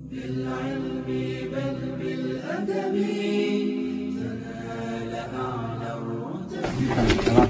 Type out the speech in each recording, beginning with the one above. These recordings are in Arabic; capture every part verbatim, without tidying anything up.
بالعلم بل بالأدب تنال أعلى الرتب.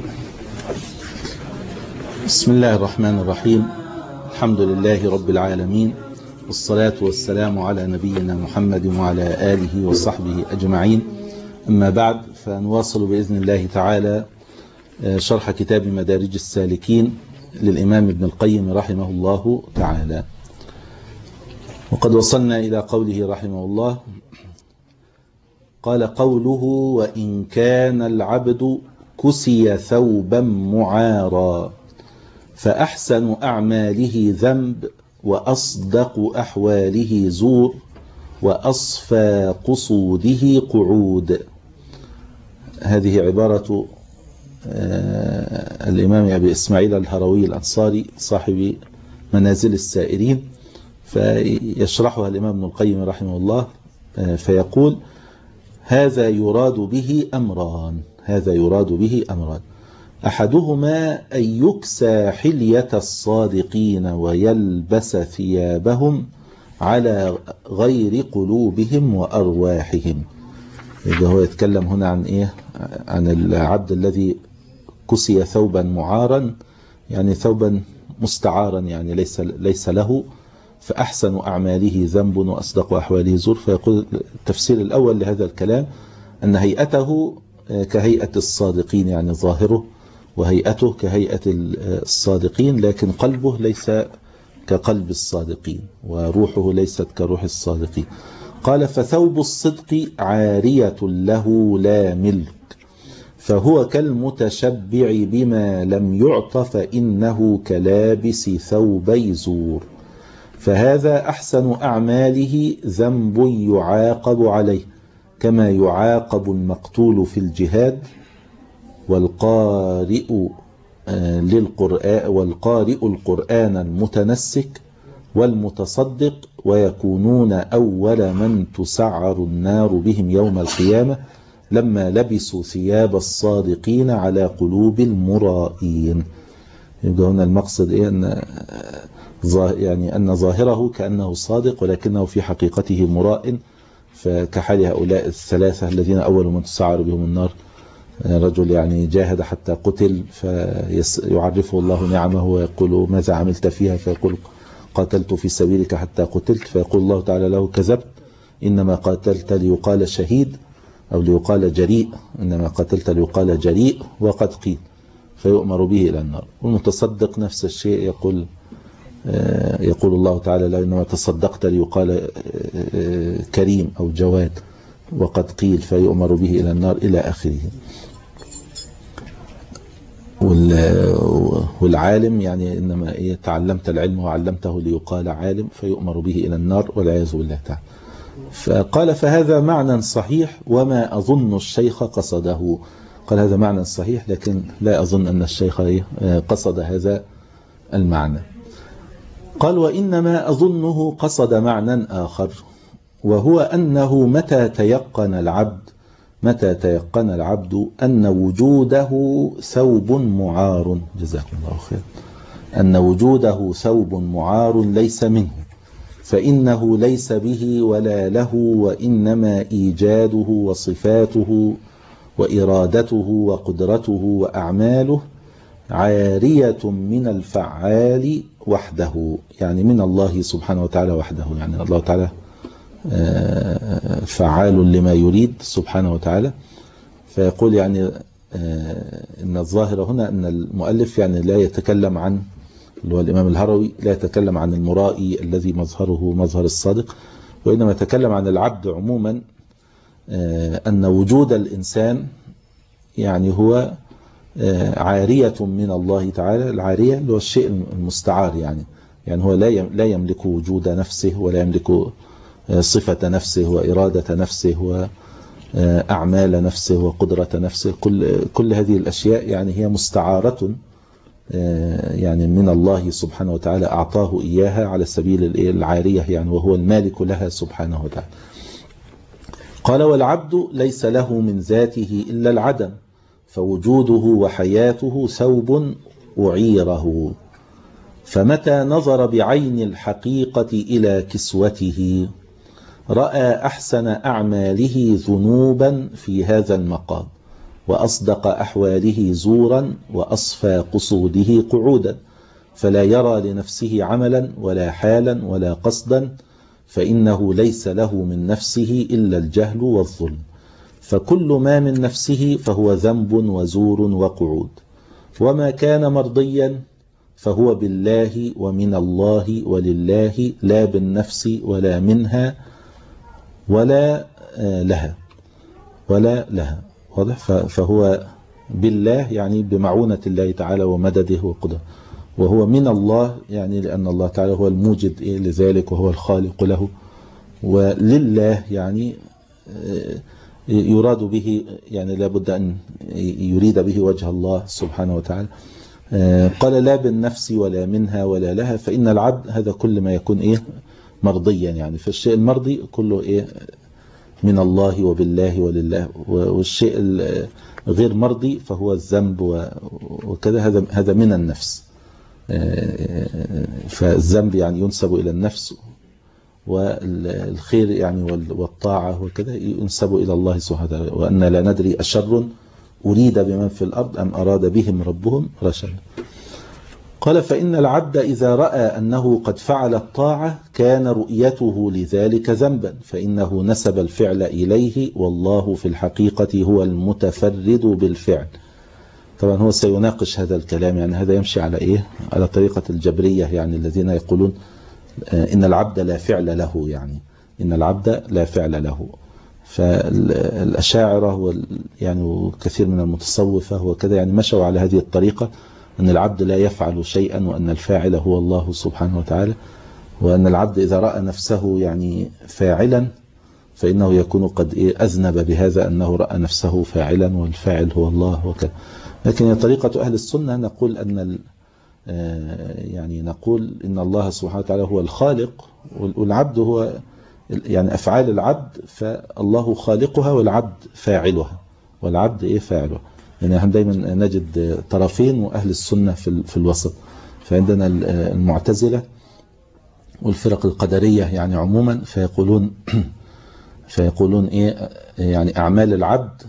بسم الله الرحمن الرحيم. الحمد لله رب العالمين، والصلاة والسلام على نبينا محمد وعلى آله وصحبه أجمعين. أما بعد، فنواصل بإذن الله تعالى شرح كتاب مدارج السالكين للإمام ابن القيم رحمه الله تعالى. وقد وصلنا إلى قوله رحمه الله، قال قوله: وإن كان العبد كسي ثوبا معارا فأحسن أعماله ذنب وأصدق أحواله زور وأصفى قصوده قعود. هذه عبارة الإمام أبي إسماعيل الهروي الأنصاري صاحب منازل السائرين، فيشرحها الإمام ابن القيم رحمه الله فيقول: هذا يراد به أمران هذا يراد به أمران أحدهما أن يكسى حلية الصادقين ويلبس ثيابهم على غير قلوبهم وأرواحهم. إذا هو يتكلم هنا عن إيه؟ عن العبد الذي كسي ثوبا معارا، يعني ثوبا مستعارا، يعني ليس ليس له، فأحسن أعماله ذنب وأصدق أحواله زور. فيقول التفسير الأول لهذا الكلام أن هيئته كهيئة الصادقين، يعني ظاهره وهيئته كهيئة الصادقين، لكن قلبه ليس كقلب الصادقين وروحه ليست كروح الصادقين. قال: فثوب الصدق عارية له لا ملك، فهو كالمتشبع بما لم يعط فإنه كلابس ثوبي زور، فهذا أحسن أعماله ذنب يعاقب عليه، كما يعاقب المقتول في الجهاد والقارئ للقرآن والقارئ القرآن المتنسك والمتصدق، ويكونون أول من تسعر النار بهم يوم القيامة لما لبسوا ثياب الصادقين على قلوب المرائين. يبقى هنا المقصد إيه؟ أن يعني أن ظاهره كأنه صادق ولكنه في حقيقته مراء، فكحال هؤلاء الثلاثة الذين أول من تسعر بهم النار. رجل يعني جاهد حتى قتل فيعرفه الله نعمه ويقول: ماذا عملت فيها؟ فيقول: قاتلت في سبيلك حتى قتلت. فيقول الله تعالى له: كذبت، إنما قاتلت ليقال شهيد أو ليقال جريء، إنما قاتلت ليقال جريء وقد قيل، فيؤمر به إلى النار. والمتصدق نفس الشيء، يقول يقول الله تعالى له: إنما تصدقت ليقال كريم أو جواد وقد قيل، فيؤمر به إلى النار، إلى آخره. والعالم يعني إنما إيه؟ تعلمت العلم وعلمته ليقال عالم، فيؤمر به إلى النار والعياذ بالله تعالى. فقال: فهذا معنى صحيح وما أظن الشيخ قصده. قال: هذا معنى صحيح، لكن لا أظن أن الشيخ قصد هذا المعنى. قال: وإنما أظنه قصد معنى آخر، وهو أنه متى تيقن العبد متى تيقن العبد أن وجوده ثوب معار جزاكم الله خير أن وجوده ثوب معار ليس منه، فإنه ليس به ولا له، وإنما إيجاده وصفاته وإرادته وقدرته وأعماله عارية من الفعال وحده، يعني من الله سبحانه وتعالى وحده. يعني الله تعالى فعال لما يريد سبحانه وتعالى. فيقول يعني إن الظاهر هنا أن المؤلف يعني لا يتكلم عن، اللي هو الإمام الهروي، لا يتكلم عن المرائي الذي مظهره مظهر الصادق، وإنما يتكلم عن العبد عموما، أن وجود الإنسان يعني هو عارية من الله تعالى. العارية اللي هو الشيء المستعار، يعني يعني هو لا يملك وجود نفسه، ولا يملك صفة نفسه وإرادة نفسه وأعمال نفسه وقدرة نفسه. كل كل هذه الأشياء يعني هي مستعارة يعني من الله سبحانه وتعالى، أعطاه إياها على سبيل العارية، يعني وهو المالك لها سبحانه وتعالى. قال: والعبد ليس له من ذاته إلا العدم، فوجوده وحياته ثوب أعيره، فمتى نظر بعين الحقيقة إلى كسوته رأى أحسن أعماله ذنوبا في هذا المقام، وأصدق أحواله زورا، وأصفى قصوده قعودا، فلا يرى لنفسه عملا ولا حالا ولا قصدا، فإنه ليس له من نفسه إلا الجهل والظلم، فكل ما من نفسه فهو ذنب وزور وقعود، وما كان مرضيا فهو بالله ومن الله ولله، لا بالنفس ولا منها ولا لها ولا لها. واضح؟ فهو بالله يعني بمعونة الله تعالى ومدده وقدره، وهو من الله يعني لأن الله تعالى هو الموجد لذلك وهو الخالق له، ولله يعني يراد به يعني لابد أن يريد به وجه الله سبحانه وتعالى. قال لا بالنفس ولا منها ولا لها، فإن العبد هذا كل ما يكون إيه مرضيا، يعني فالشيء المرضي كله إيه من الله وبالله ولله، والشيء غير مرضي فهو الذنب وكذا، هذا هذا من النفس. فالذنب يعني ينسب إلى النفس، والخير يعني والطاعة وكذا ينسب إلى الله سبحانه وتعالى. وأن لا ندري أشر أريد بمن في الأرض أم أراد بهم ربهم رشدا. قال فإن العبد إذا رأى أنه قد فعل الطاعة كان رؤيته لذلك ذنبا، فإنه نسب الفعل إليه، والله في الحقيقة هو المتفرد بالفعل. طبعا هو سيناقش هذا الكلام، يعني هذا يمشي على إيه؟ على طريقة الجبرية، يعني الذين يقولون إن العبد لا فعل له، يعني إن العبد لا فعل له. فالأشاعرة يعني وكثير من المتصوفة وكذا يعني مشوا على هذه الطريقة، أن العبد لا يفعل شيئا، وأن الفاعل هو الله سبحانه وتعالى، وأن العبد إذا رأى نفسه يعني فاعلا فإنه يكون قد إيه أذنب بهذا، أنه رأى نفسه فاعلا والفاعل هو الله وكذا. لكن طريقة أهل السنة نقول أن يعني نقول إن الله سبحانه وتعالى هو الخالق، والعبد هو يعني أفعال العبد فالله خالقها والعبد فاعلها، والعبد إيه فاعله. يعني احنا دايما نجد طرفين وأهل السنة في في الوسط. فعندنا المعتزلة والفرق القدرية يعني عموما فيقولون فيقولون إيه يعني أعمال العبد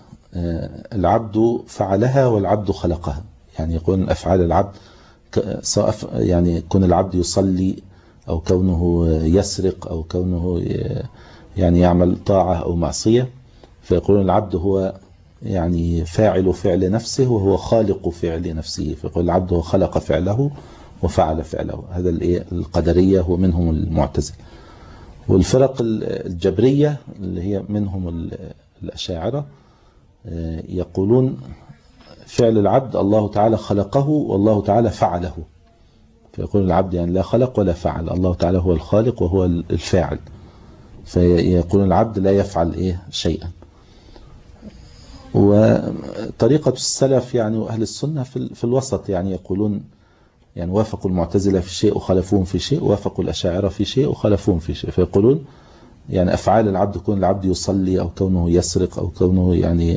العبد فعلها والعبد خلقها، يعني يقولون أفعال العبد سواء يعني كون العبد يصلي أو كونه يسرق أو كونه يعني يعمل طاعة أو معصية، فيقولون العبد هو يعني فاعل فعل نفسه وهو خالق فعل نفسه، فيقول العبد هو خلق فعله وفعل فعله. هذا القدرية ومنهم المعتزلة. والفرق الجبرية اللي هي منهم الأشاعرة يقولون فعل العبد الله تعالى خلقه والله تعالى فعله، فيقول العبد يعني لا خلق ولا فعل، الله تعالى هو الخالق وهو الفاعل، فيقول العبد لا يفعل إيه شيئا. وطريقة السلف يعني وأهل السنة في الوسط، يعني يقولون يعني وافقوا المعتزلة في شيء وخالفوهم في شيء، وافقوا الأشاعرة في شيء وخالفوهم في شيء. فيقولون يعني أفعال العبد كون العبد يصلي أو كونه يسرق أو كونه يعني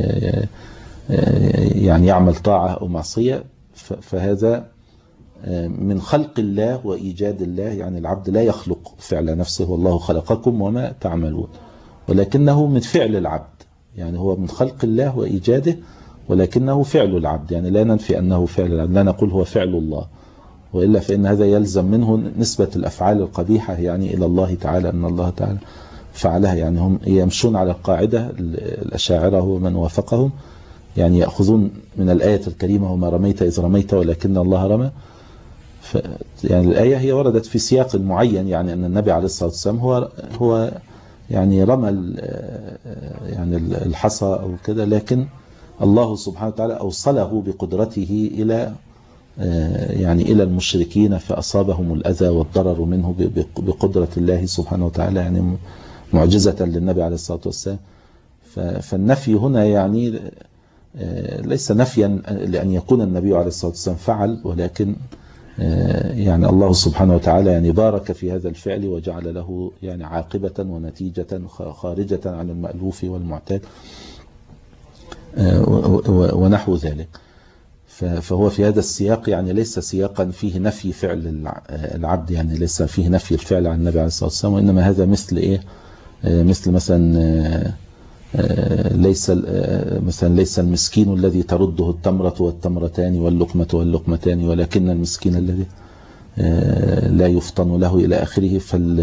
يعني يعمل طاعة أو معصية، فهذا من خلق الله وإيجاد الله، يعني العبد لا يخلق فعل نفسه، والله خلقكم وما تعملون، ولكنه من فعل العبد، يعني هو من خلق الله وإيجاده ولكنه فعل العبد، يعني لا ننفي أنه فعل العبد، لا نقول هو فعل الله، وإلا فإن هذا يلزم منه نسبة الأفعال القبيحة يعني إلى الله تعالى، أن الله تعالى فعلها. يعني هم يمشون على القاعدة الأشاعرة ومن وافقهم، يعني يأخذون من الآية الكريمة وما رميت إذ رميت ولكن الله رمى. يعني الآية هي وردت في سياق معين، يعني أن النبي عليه الصلاة والسلام هو هو يعني رمى يعني الحصى أو كذا، لكن الله سبحانه وتعالى أوصله بقدرته إلى يعني إلى المشركين فأصابهم الأذى والضرر منه بقدرة الله سبحانه وتعالى، يعني معجزة للنبي عليه الصلاة والسلام. فالنفي هنا يعني ليس نفيا لأن يكون النبي عليه الصلاة والسلام فعل، ولكن يعني الله سبحانه وتعالى يعني بارك في هذا الفعل وجعل له يعني عاقبة ونتيجة خارجة عن المألوف والمعتاد ونحو ذلك. فهو في هذا السياق يعني ليس سياقا فيه نفي فعل العبد، يعني ليس فيه نفي الفعل عن النبي عليه الصلاة والسلام، وإنما هذا مثل إيه مثل مثلا ليس مثلا ليس المسكين الذي ترده التمرة والتمرتان واللقمة واللقمتان ولكن المسكين الذي لا يفطن له إلى آخره.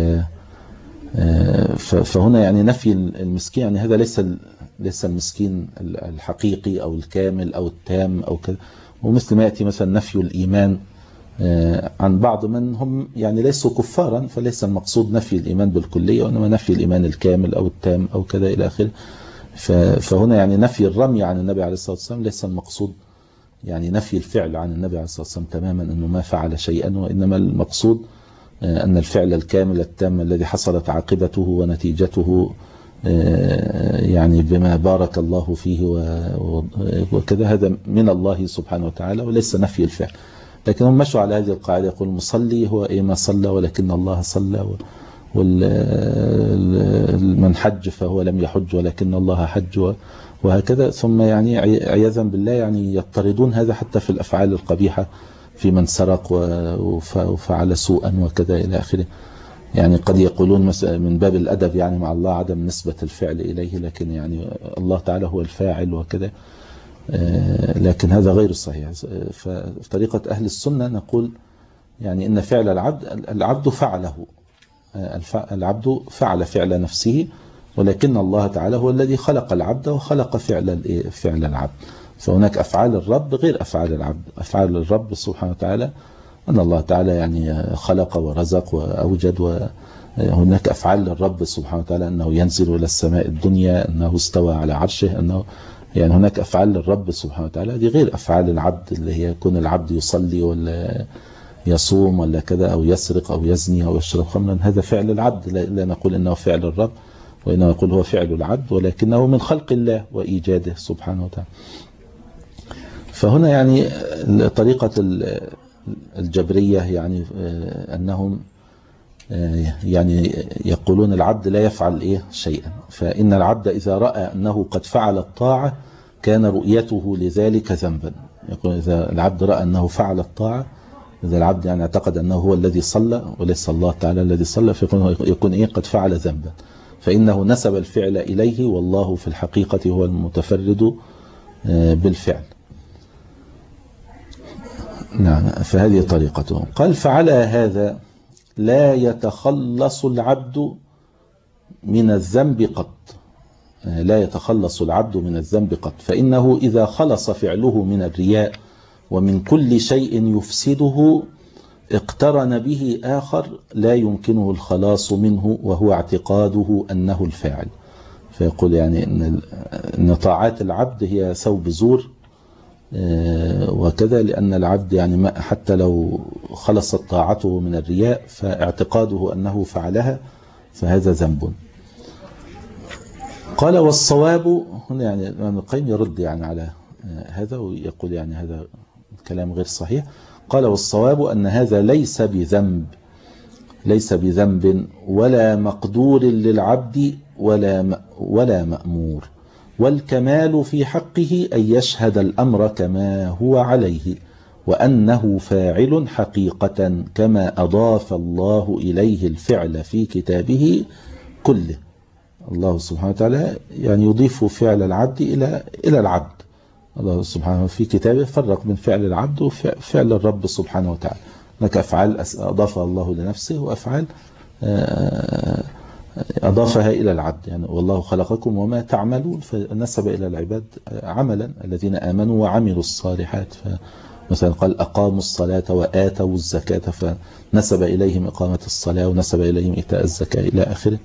فهنا يعني نفي المسكين، يعني هذا ليس ليس المسكين الحقيقي أو الكامل أو التام أو كذا. ومثل ما يأتي مثلا نفي الإيمان عن بعض من هم يعني ليسوا كفارا، فليس المقصود نفي الإيمان بالكلية وإنما نفي الإيمان الكامل أو التام أو كذا إلى آخره. فهنا يعني نفي الرمي عن النبي عليه الصلاة والسلام ليس المقصود يعني نفي الفعل عن النبي عليه الصلاة والسلام تماما أنه ما فعل شيئا، وإنما المقصود أن الفعل الكامل التام الذي حصلت عاقبته ونتيجته يعني بما بارك الله فيه وكذا، هذا من الله سبحانه وتعالى وليس نفي الفعل. لكن هم مشوا على هذه القاعدة، يقول المصلي هو إيه ما صلى ولكن الله صلى، ومن حج فهو لم يحج ولكن الله حج، وهكذا. ثم يعني عياذا بالله يعني يضطردون هذا حتى في الأفعال القبيحة، في من سرق وفعل سوءا وكذا إلى آخره. يعني قد يقولون من باب الأدب يعني مع الله عدم نسبة الفعل إليه، لكن يعني الله تعالى هو الفاعل وكذا، لكن هذا غير صحيح. ففي طريقة أهل السنة نقول يعني إن فعل العبد العبد فعله، العبد فعل فعل نفسه، ولكن الله تعالى هو الذي خلق العبد وخلق فعل فعل العبد. فهناك أفعال الرب غير أفعال العبد. أفعال الرب سبحانه وتعالى أن الله تعالى يعني خلق ورزق وأوجد، وهناك أفعال للرب سبحانه وتعالى أنه ينزل إلى السماء الدنيا، أنه استوى على عرشه، أنه يعني هناك أفعال للرب سبحانه وتعالى دي غير أفعال العبد، اللي هي يكون العبد يصلي ولا يصوم ولا كذا أو يسرق أو يزني أو يشرب خمرا. هذا فعل العبد، لا نقول إنه فعل الرب، وإنما نقول هو فعل العبد، ولكنه من خلق الله وإيجاده سبحانه وتعالى. فهنا يعني طريقة الجبرية يعني أنهم يعني يقولون العبد لا يفعل إيه شيئا، فإن العبد إذا رأى أنه قد فعل الطاعة كان رؤيته لذلك ذنبا. يقول إذا العبد رأى أنه فعل الطاعة، إذا العبد يعني اعتقد أنه هو الذي صلى وليس الله تعالى الذي صلى، فيكون يكون إيه قد فعل ذنبا، فإنه نسب الفعل إليه، والله في الحقيقة هو المتفرد بالفعل. نعم، فهذه طريقته. قال فعلى هذا لا يتخلص العبد من الذنب قط، لا يتخلص العبد من الذنب قط، فإنه إذا خلص فعله من الرياء ومن كل شيء يفسده اقترن به آخر لا يمكنه الخلاص منه، وهو اعتقاده أنه الفاعل. فيقول يعني إن طاعات العبد هي ثوب زور وكذا، لأن العبد يعني حتى لو خلصت طاعته من الرياء فاعتقاده أنه فعلها فهذا ذنب. قال والصواب هنا يعني ابن القيم يرد يعني على هذا ويقول يعني هذا كلام غير صحيح. قال والصواب أن هذا ليس بذنب، ليس بذنب ولا مقدور للعبد ولا ولا مأمور، والكمال في حقه أن يشهد الأمر كما هو عليه، وأنه فاعل حقيقة كما أضاف الله إليه الفعل في كتابه كله. الله سبحانه وتعالى يعني يضيف فعل العبد إلى إلى العبد. الله سبحانه في كتابه فرق بين فعل العبد وفعل الرب سبحانه وتعالى. هناك أفعال أضافها الله لنفسه، وأفعال أضافها إلى العبد، يعني والله خلقكم وما تعملون، فنسب إلى العباد عملا الذين آمنوا وعملوا الصالحات. فمثلا قال أقاموا الصلاة وآتوا الزكاة، فنسب إليهم إقامة الصلاة ونسب إليهم إيتاء الزكاة إلى آخره.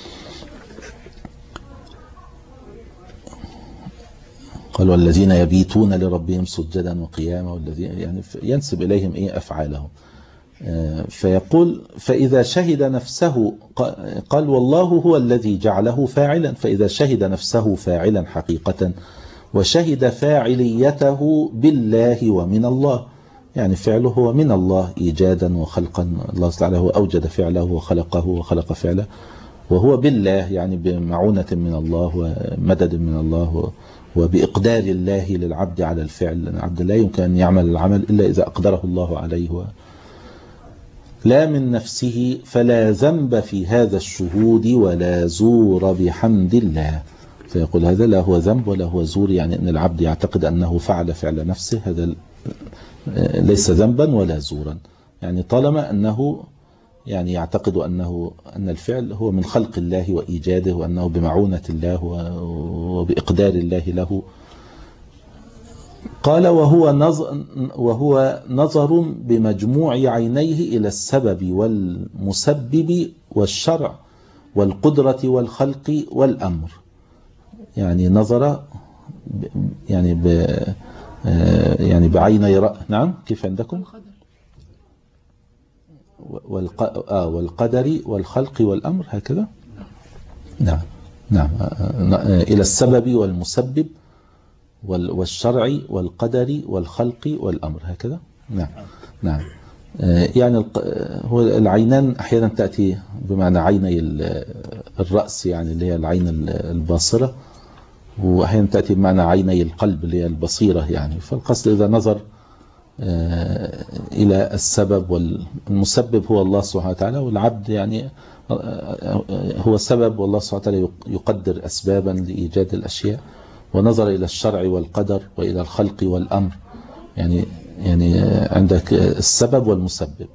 قال والذين يبيتون لربهم سجدا وقياما، والذين يعني ينسب إليهم إيه أفعالهم. فيقول فإذا شهد نفسه، قال والله هو الذي جعله فاعلا، فإذا شهد نفسه فاعلا حقيقة وشهد فاعليته بالله ومن الله، يعني فعله هو من الله إيجادا وخلقا، الله تعالى هو أوجد فعله وخلقه وخلق فعله، وهو بالله يعني بمعونة من الله ومدد من الله وبإقدار الله للعبد على الفعل. العبد لا يمكن أن يعمل العمل إلا إذا أقدره الله عليه. لا من نفسه فلا ذنب في هذا الشهود ولا زور بحمد الله. فيقول هذا لا هو ذنب ولا هو زور، يعني أن العبد يعتقد أنه فعل فعل نفسه، هذا ليس ذنبا ولا زورا، يعني طالما أنه يعني يعتقد أنه أن الفعل هو من خلق الله وإيجاده، وأنه بمعونة الله وبإقدار الله له. قال وهو نظر, وهو نظر بمجموع عينيه إلى السبب والمسبب والشرع والقدرة والخلق والأمر. يعني نظر يعني ب يعني بعيني رأ... نعم كيف عندكم؟ والق... آه والقدر والخلق والأمر هكذا. نعم نعم إلى السبب والمسبب والشرع والقدر والخلق والأمر هكذا. نعم نعم يعني هو العينان أحيانا تأتي بمعنى عيني الرأس، يعني اللي هي العين الباصرة، وأحيانا تأتي بمعنى عيني القلب اللي هي البصيرة يعني. فالقصد إذا نظر إلى السبب، والمسبب هو الله سبحانه وتعالى، والعبد يعني هو سبب، والله سبحانه وتعالى يقدر أسبابا لإيجاد الأشياء. ونظر إلى الشرع والقدر وإلى الخلق والأمر، يعني يعني عندك السبب والمسبب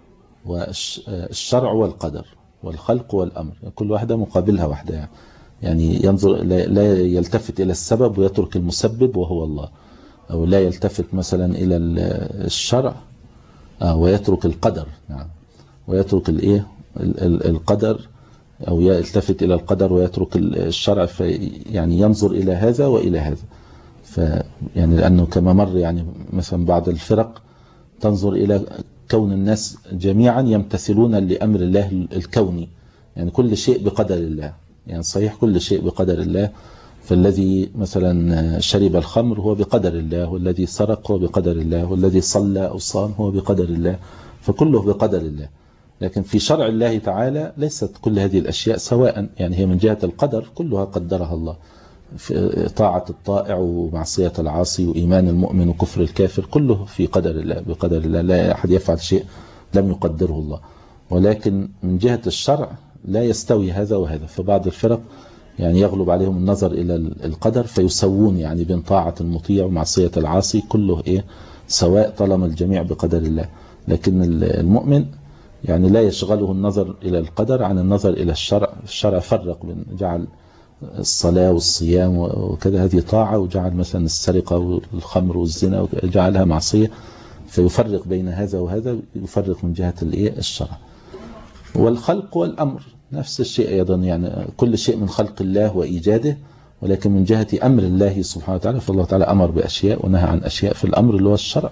والشرع والقدر والخلق والأمر، كل واحدة مقابلها واحدة يعني. يعني ينظر لا يلتفت إلى السبب ويترك المسبب وهو الله، أو لا يلتفت مثلا إلى الشرع ويترك القدر، نعم، ويترك الإيه القدر، أو يلتفت إلى القدر ويترك الشرع. يعني ينظر إلى هذا وإلى هذا. فيعني لأنه كما مر يعني مثلا بعض الفرق تنظر إلى كون الناس جميعا يمتثلون لأمر الله الكوني، يعني كل شيء بقدر الله، يعني صحيح كل شيء بقدر الله. فالذي مثلا شرب الخمر هو بقدر الله، والذي سرق هو بقدر الله، والذي صلى أو صام هو بقدر الله، فكله بقدر الله. لكن في شرع الله تعالى ليست كل هذه الأشياء سواء، يعني هي من جهة القدر كلها قدرها الله، في طاعة الطائع ومعصية العاصي وإيمان المؤمن وكفر الكافر، كله في قدر الله بقدر الله، لا أحد يفعل شيء لم يقدره الله. ولكن من جهة الشرع لا يستوي هذا وهذا. فبعض الفرق يعني يغلب عليهم النظر إلى القدر فيسوون يعني بين طاعة المطيع ومعصية العاصي، كله إيه سواء طالما الجميع بقدر الله. لكن المؤمن يعني لا يشغله النظر إلى القدر عن النظر إلى الشرع. الشرع فرق بين جعل الصلاة والصيام وكذا هذه طاعة، وجعل مثلا السرقة والخمر والزنا وجعلها معصية، فيفرق بين هذا وهذا، يفرق من جهة الإيه الشرع. والخلق والأمر نفس الشيء أيضا، يعني كل شيء من خلق الله وإيجاده، ولكن من جهة أمر الله سبحانه وتعالى، فالله تعالى أمر بأشياء ونهى عن أشياء في الأمر اللي هو الشرع.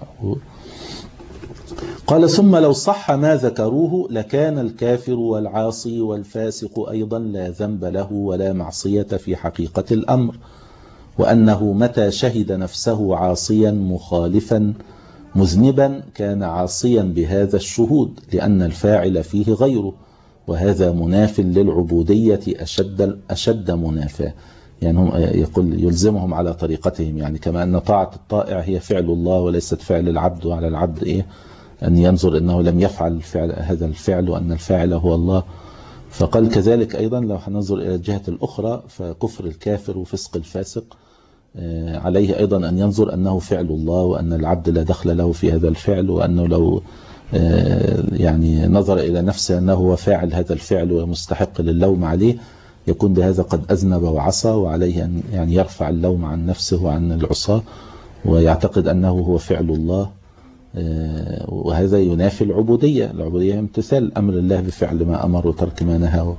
قال ثم لو صح ما ذكروه لكان الكافر والعاصي والفاسق أيضا لا ذنب له ولا معصية في حقيقة الأمر، وأنه متى شهد نفسه عاصيا مخالفا مذنبا كان عاصيا بهذا الشهود، لأن الفاعل فيه غيره، وهذا مناف للعبودية أشد, أشد منافاة. يعني هم يقول يلزمهم على طريقتهم، يعني كما أن طاعة الطائع هي فعل الله وليست فعل العبد، وعلى العبد إيه أن ينظر أنه لم يفعل فعل هذا الفعل وأن الفاعل هو الله. فقال كذلك أيضا لو هننظر إلى الجهة الأخرى فكفر الكافر وفسق الفاسق عليه أيضا أن ينظر أنه فعل الله، وأن العبد لا دخل له في هذا الفعل، وأنه لو يعني نظر إلى نفسه أنه هو فاعل هذا الفعل ومستحق للوم عليه يكون بهذا قد أذنب وعصى، وعليه أن يعني يرفع اللوم عن نفسه وعن العصاة ويعتقد أنه هو فعل الله. وهذا ينافي العبودية. العبودية امتثال أمر الله بفعل ما أمر وترك ما نهى.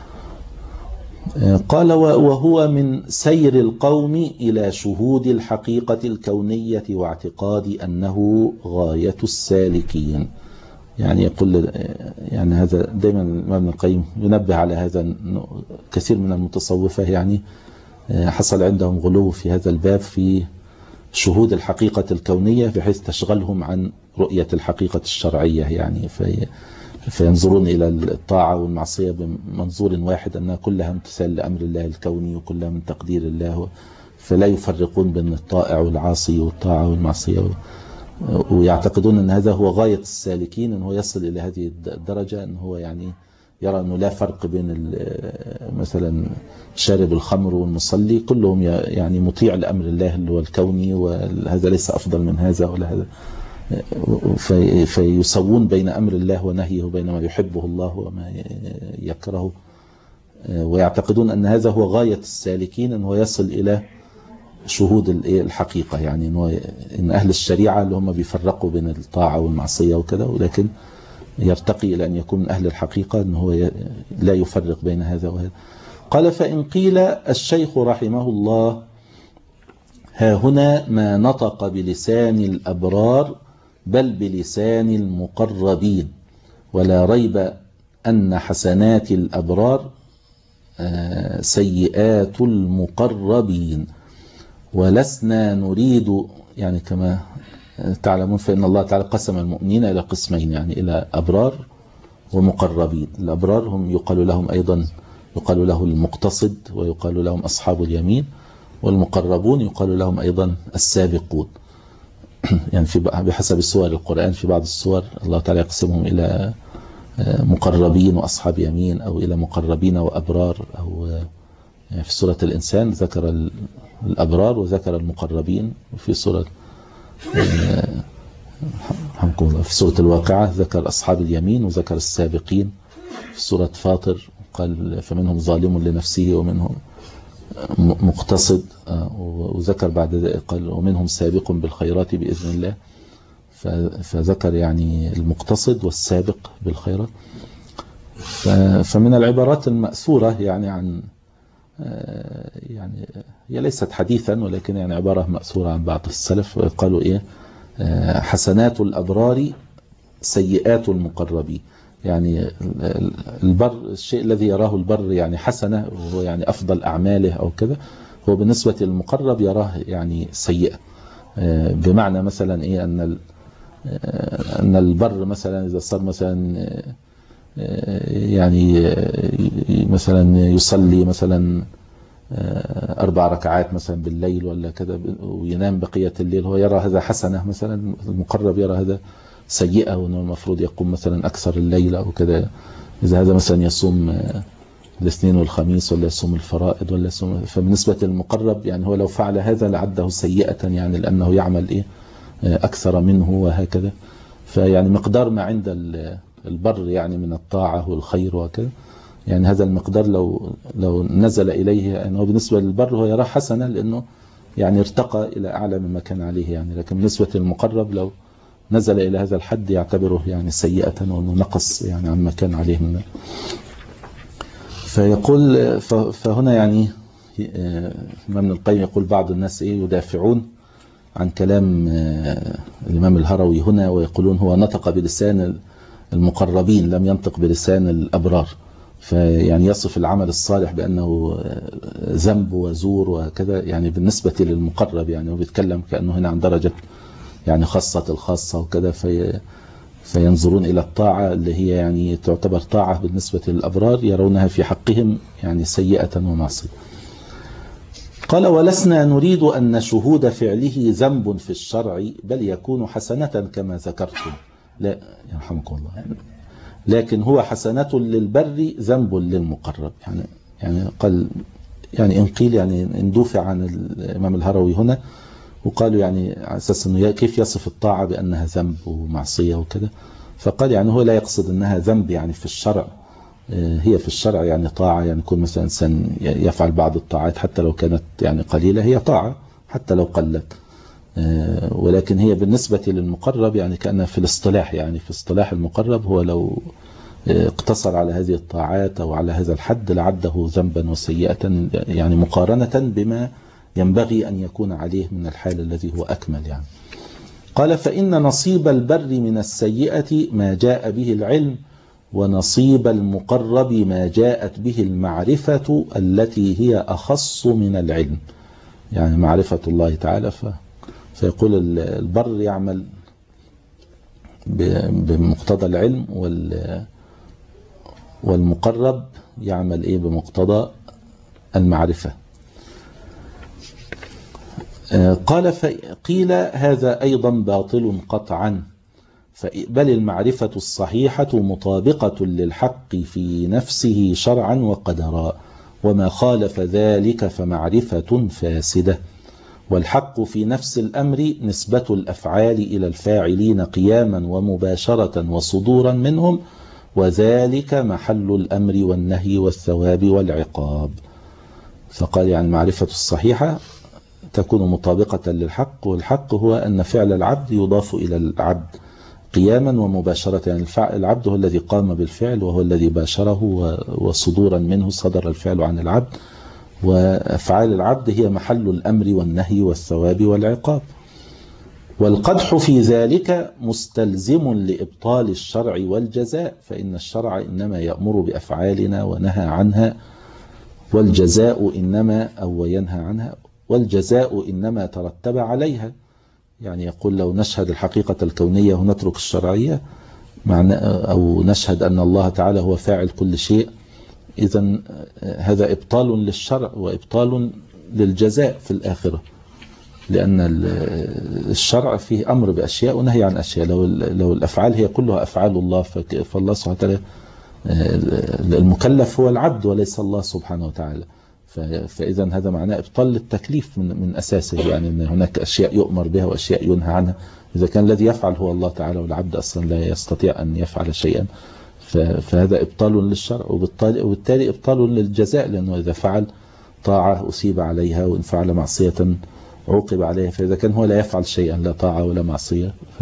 قال وهو من سير القوم إلى شهود الحقيقة الكونية واعتقاد أنه غاية السالكين. يعني يقول يعني هذا دائما ابن القيم ينبه على هذا. كثير من المتصوفة يعني حصل عندهم غلو في هذا الباب في شهود الحقيقة الكونية، بحيث تشغلهم عن رؤية الحقيقة الشرعية، يعني في فينظرون إلى الطاعة والمعصية بمنظور واحد أنها كلها امتثال لأمر الله الكوني وكلها من تقدير الله، فلا يفرقون بين الطائع والعاصي والطاعة والمعصية. ويعتقدون أن هذا هو غاية السالكين، أن هو يصل إلى هذه الدرجة، أن هو يعني يرى أنه لا فرق بين مثلا شارب الخمر والمصلي، كلهم يعني مطيع لأمر الله اللي هو الكوني، وهذا ليس أفضل من هذا ولا هذا، في فيسوون بين أمر الله ونهيه وبين ما يحبه الله وما يكرهه، ويعتقدون أن هذا هو غاية السالكين، أن هو يصل إلى شهود الحقيقة، يعني إن أهل الشريعة اللي هم بيفرقوا بين الطاعة والمعصية وكذا، ولكن يرتقي إلى أن يكون من أهل الحقيقة أن هو لا يفرق بين هذا وهذا. قال فإن قيل الشيخ رحمه الله ها هنا ما نطق بلسان الأبرار بل بلسان المقربين، ولا ريب أن حسنات الأبرار سيئات المقربين، ولسنا نريد، يعني كما تعلمون فإن الله تعالى قسم المؤمنين إلى قسمين، يعني إلى أبرار ومقربين. الأبرار هم يقال لهم أيضا يقال له المقتصد، ويقال لهم أصحاب اليمين، والمقربون يقال لهم أيضا السابقون. يعني في بحسب سور القرآن في بعض السور الله تعالى يقسمهم إلى مقربين وأصحاب يمين، أو إلى مقربين وأبرار، أو يعني في سورة الإنسان ذكر الأبرار وذكر المقربين، وفي سورة في سورة الواقعة ذكر أصحاب اليمين وذكر السابقين. في سورة فاطر قال فمنهم ظالم لنفسه ومنهم مقتصد، وذكر بعد ذلك قال ومنهم سابق بالخيرات بإذن الله، فذكر يعني المقتصد والسابق بالخيرات. فمن العبارات المأثورة يعني عن يعني هي ليست حديثا، ولكن يعني عبارة مأثورة عن بعض السلف، قالوا إيه حسنات الأبرار سيئات المقربين، يعني البر الشيء الذي يراه البر يعني حسنة وهو يعني أفضل أعماله أو كذا، هو بالنسبة للمقرب يراه يعني سيئة. بمعنى مثلا إيه أن أن البر مثلا إذا صار مثلا يعني مثلا يصلي مثلا أربع ركعات مثلا بالليل ولا كذا وينام بقية الليل، هو يرى هذا حسنة، مثلا المقرب يرى هذا سيئة، وأنه المفروض يقوم مثلا أكثر الليل أو كذا. إذا هذا مثلا يصوم الاثنين والخميس ولا يصوم الفرائض ولا يصوم، فبالنسبة للمقرب يعني هو لو فعل هذا لعده سيئة، يعني لأنه يعمل إيه أكثر منه وهكذا. فيعني مقدار ما عند البر يعني من الطاعة والخير وكذا، يعني هذا المقدار لو لو نزل إليه يعني هو بالنسبة للبر هو يراه حسنة، لأنه يعني ارتقى إلى أعلى مما كان عليه يعني. لكن بالنسبة للمقرب لو نزل إلى هذا الحد يعتبره يعني سيئة، وأنه نقص يعني عما كان عليه من. فيقول فهنا يعني الإمام القيم يقول بعض الناس إيه يدافعون عن كلام الإمام الهروي هنا، ويقولون هو نطق بلسان المقربين لم ينطق بلسان الأبرار، فيعني يصف العمل الصالح بأنه ذنب وزور وكذا، يعني بالنسبة للمقرب يعني هو بيتكلم كأنه هنا عن درجة يعني خاصة الخاصة وكذا، في فينظرون إلى الطاعة اللي هي يعني تعتبر طاعة بالنسبة للأبرار يرونها في حقهم يعني سيئة ومعصية. قال ولسنا نريد أن شهود فعله ذنب في الشرع بل يكون حسنة كما ذكرتم، لا يرحمكم الله، لكن هو حسنة للبر ذنب للمقرب. يعني يعني قال يعني إن قيل يعني إن دافع عن الإمام الهروي هنا، وقالوا يعني على أساس أنه كيف يصف الطاعة بأنها ذنب ومعصية وكذا، فقال يعني هو لا يقصد أنها ذنب يعني في الشرع، هي في الشرع يعني طاعة، يعني يكون مثلا إنسان يفعل بعض الطاعات حتى لو كانت يعني قليلة هي طاعة حتى لو قلت، ولكن هي بالنسبة للمقرب يعني كأنها في الاصطلاح، يعني في اصطلاح المقرب هو لو اقتصر على هذه الطاعات أو على هذا الحد لعده ذنبا وسيئة، يعني مقارنة بما ينبغي أن يكون عليه من الحال الذي هو أكمل يعني. قال فإن نصيب البر من السيئة ما جاء به العلم، ونصيب المقرب ما جاءت به المعرفة التي هي أخص من العلم، يعني معرفة الله تعالى. ف... فيقول البر يعمل بمقتضى العلم، وال... والمقرب يعمل إيه بمقتضى المعرفة. قال فقيل هذا أيضا باطل قطعا، بل المعرفة الصحيحة مطابقة للحق في نفسه شرعا وقدرا، وما خالف ذلك فمعرفة فاسدة. والحق في نفس الأمر نسبة الأفعال إلى الفاعلين قياما ومباشرة وصدورا منهم، وذلك محل الأمر والنهي والثواب والعقاب. فقال يعني المعرفة الصحيحة تكون مطابقة للحق، والحق هو أن فعل العبد يضاف إلى العبد قياما ومباشرة، يعني العبد هو الذي قام بالفعل وهو الذي باشره، وصدورا منه صدر الفعل عن العبد، وأفعال العبد هي محل الأمر والنهي والثواب والعقاب. والقدح في ذلك مستلزم لإبطال الشرع والجزاء، فإن الشرع إنما يأمر بأفعالنا ونهى عنها، والجزاء إنما أو ينهى عنها، والجزاء إنما ترتب عليها. يعني يقول لو نشهد الحقيقة الكونية ونترك الشرعية، أو نشهد أن الله تعالى هو فاعل كل شيء، إذن هذا إبطال للشرع وإبطال للجزاء في الآخرة، لأن الشرع فيه أمر بأشياء ونهي عن أشياء. لو لو الأفعال هي كلها أفعال الله، فالله سبحانه وتعالى المكلف هو العبد وليس الله سبحانه وتعالى، فإذا هذا معناه إبطال للتكليف من من أساسه، يعني أن هناك أشياء يؤمر بها وأشياء ينهى عنها. إذا كان الذي يفعل هو الله تعالى والعبد أصلا لا يستطيع أن يفعل شيئا، فهذا إبطال للشرع، وبالتالي إبطال للجزاء، لأنه إذا فعل طاعة أصيب عليها، وإن فعل معصية عوقب عليها. فإذا كان هو لا يفعل شيئا لا طاعة ولا معصية، ف...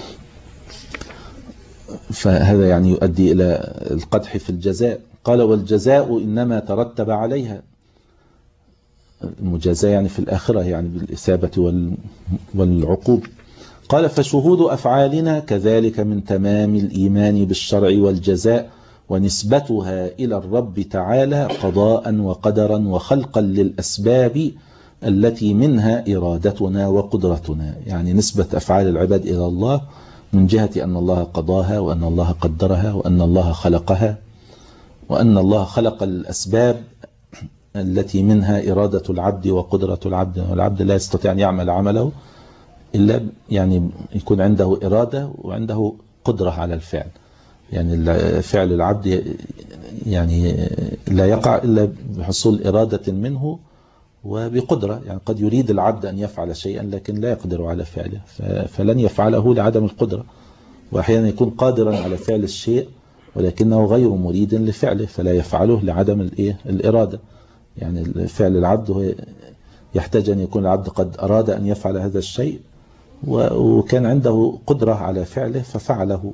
فهذا يعني يؤدي إلى القدح في الجزاء. قال والجزاء إنما ترتب عليها، المجازاة يعني في الآخرة، يعني بالإثابة وال... والعقوب. قال فشهود أفعالنا كذلك من تمام الإيمان بالشرع والجزاء، ونسبتها إلى الرب تعالى قضاء وقدرا وخلقا للأسباب التي منها إرادتنا وقدرتنا. يعني نسبة أفعال العباد إلى الله من جهة أن الله قضاها، وأن الله قدرها، وأن الله خلقها، وأن الله خلق الأسباب التي منها إرادة العبد وقدرة العبد. والعبد لا يستطيع أن يعمل عمله إلا يعني يكون عنده إرادة وعنده قدرة على الفعل. يعني فعل العبد يعني لا يقع إلا بحصول إرادة منه وبقدرة. يعني قد يريد العبد أن يفعل شيئا لكن لا يقدر على فعله، فلن يفعله لعدم القدرة. وأحيانا يكون قادرا على فعل الشيء ولكنه غير مريد لفعله، فلا يفعله لعدم الإرادة. يعني فعل العبد هو يحتاج أن يكون العبد قد أراد أن يفعل هذا الشيء وكان عنده قدرة على فعله ففعله.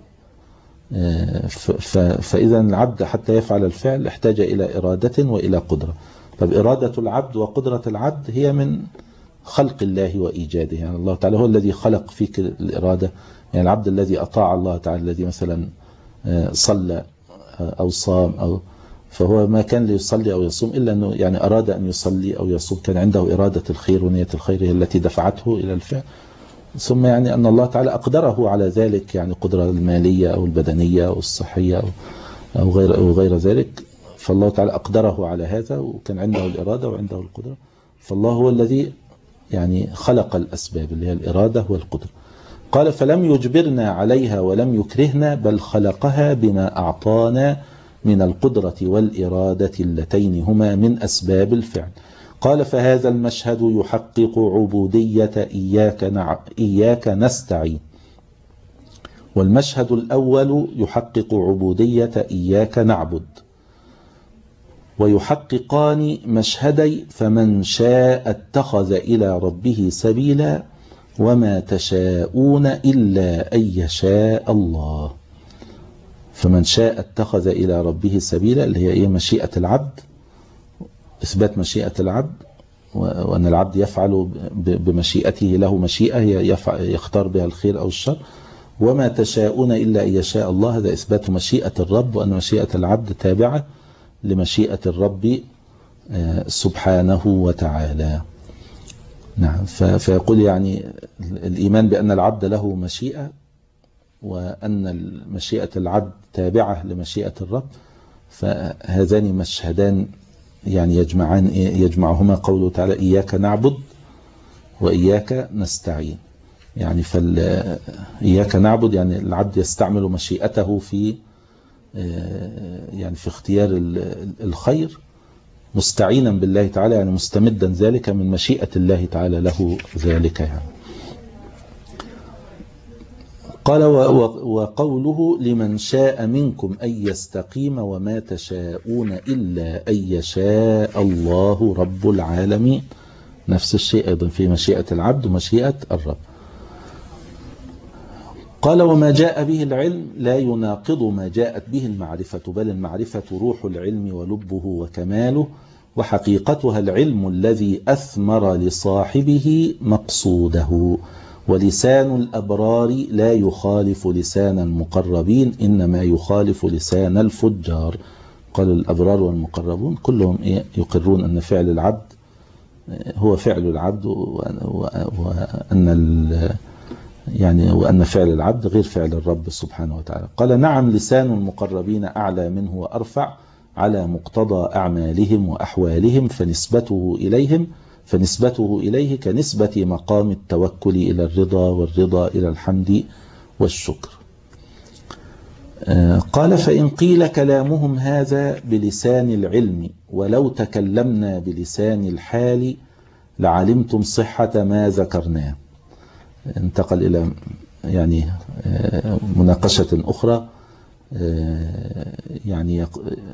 فإذا العبد حتى يفعل الفعل احتاج إلى إرادة وإلى قدرة. طب إرادة العبد وقدرة العبد هي من خلق الله وإيجاده. يعني الله تعالى هو الذي خلق فيك الإرادة. يعني العبد الذي أطاع الله تعالى، الذي مثلا صلى أو صام أو فهو ما كان ليصلي أو يصوم إلا أنه يعني أراد أن يصلي أو يصوم، كان عنده إرادة الخير ونية الخير هي التي دفعته إلى الفعل. ثم يعني أن الله تعالى أقدره على ذلك، يعني قدرة المالية أو البدنية أو الصحية أو غير, أو غير ذلك. فالله تعالى أقدره على هذا وكان عنده الإرادة وعنده القدرة. فالله هو الذي يعني خلق الأسباب اللي هي الإرادة والقدرة. قال فلم يجبرنا عليها ولم يكرهنا، بل خلقها بما أعطانا من القدرة والإرادة اللتين هما من أسباب الفعل. قال فهذا المشهد يحقق عبودية إياك, نع... إياك نستعين، والمشهد الأول يحقق عبودية إياك نعبد، ويحققان مشهدي فمن شاء اتخذ إلى ربه سبيلا وما تشاءون إلا أن يشاء الله. فمن شاء اتخذ إلى ربه سبيلا اللي هي إيه؟ مشيئة العبد، إثبات مشيئة العبد، وأن العبد يفعل بمشيئته، له مشيئة يختار بها الخير أو الشر. وما تشاءون إلا أن يشاء الله، هذا إثبات مشيئة الرب، وأن مشيئة العبد تابعة لمشيئة الرب سبحانه وتعالى. نعم. فيقول يعني الإيمان بأن العبد له مشيئة، وأن مشيئة العبد تابعة لمشيئة الرب، فهذان مشهدان يعني يجمعان يجمعهما قوله تعالى إياك نعبد، وإياك نستعين. يعني فال إياك نعبد يعني العبد يستعمل مشيئته في يعني في اختيار الخير مستعينا بالله تعالى، يعني مستمدا ذلك من مشيئة الله تعالى له ذلك. يعني قال وقوله لمن شاء منكم أن يستقيم وما تشاءون إلا أن يشاء الله رب العالمين، نفس الشيء أيضا في مشيئة العبد ومشيئة الرب. قال وما جاء به العلم لا يناقض ما جاءت به المعرفة، بل المعرفة روح العلم ولبه وكماله، وحقيقتها العلم الذي أثمر لصاحبه مقصوده. ولسان الأبرار لا يخالف لسان المقربين، إنما يخالف لسان الفجار. قال الأبرار والمقربون كلهم يقرون أن فعل العبد هو فعل العبد، وأن يعني وأن فعل العبد غير فعل الرب سبحانه وتعالى. قال نعم لسان المقربين أعلى منه وأرفع على مقتضى أعمالهم وأحوالهم، فنسبته إليهم فنسبته إليه كنسبة مقام التوكل إلى الرضا، والرضا إلى الحمد والشكر. قال فإن قيل كلامهم هذا بلسان العلم ولو تكلمنا بلسان الحال لعلمتم صحة ما ذكرناه. انتقل إلى يعني مناقشة أخرى، يعني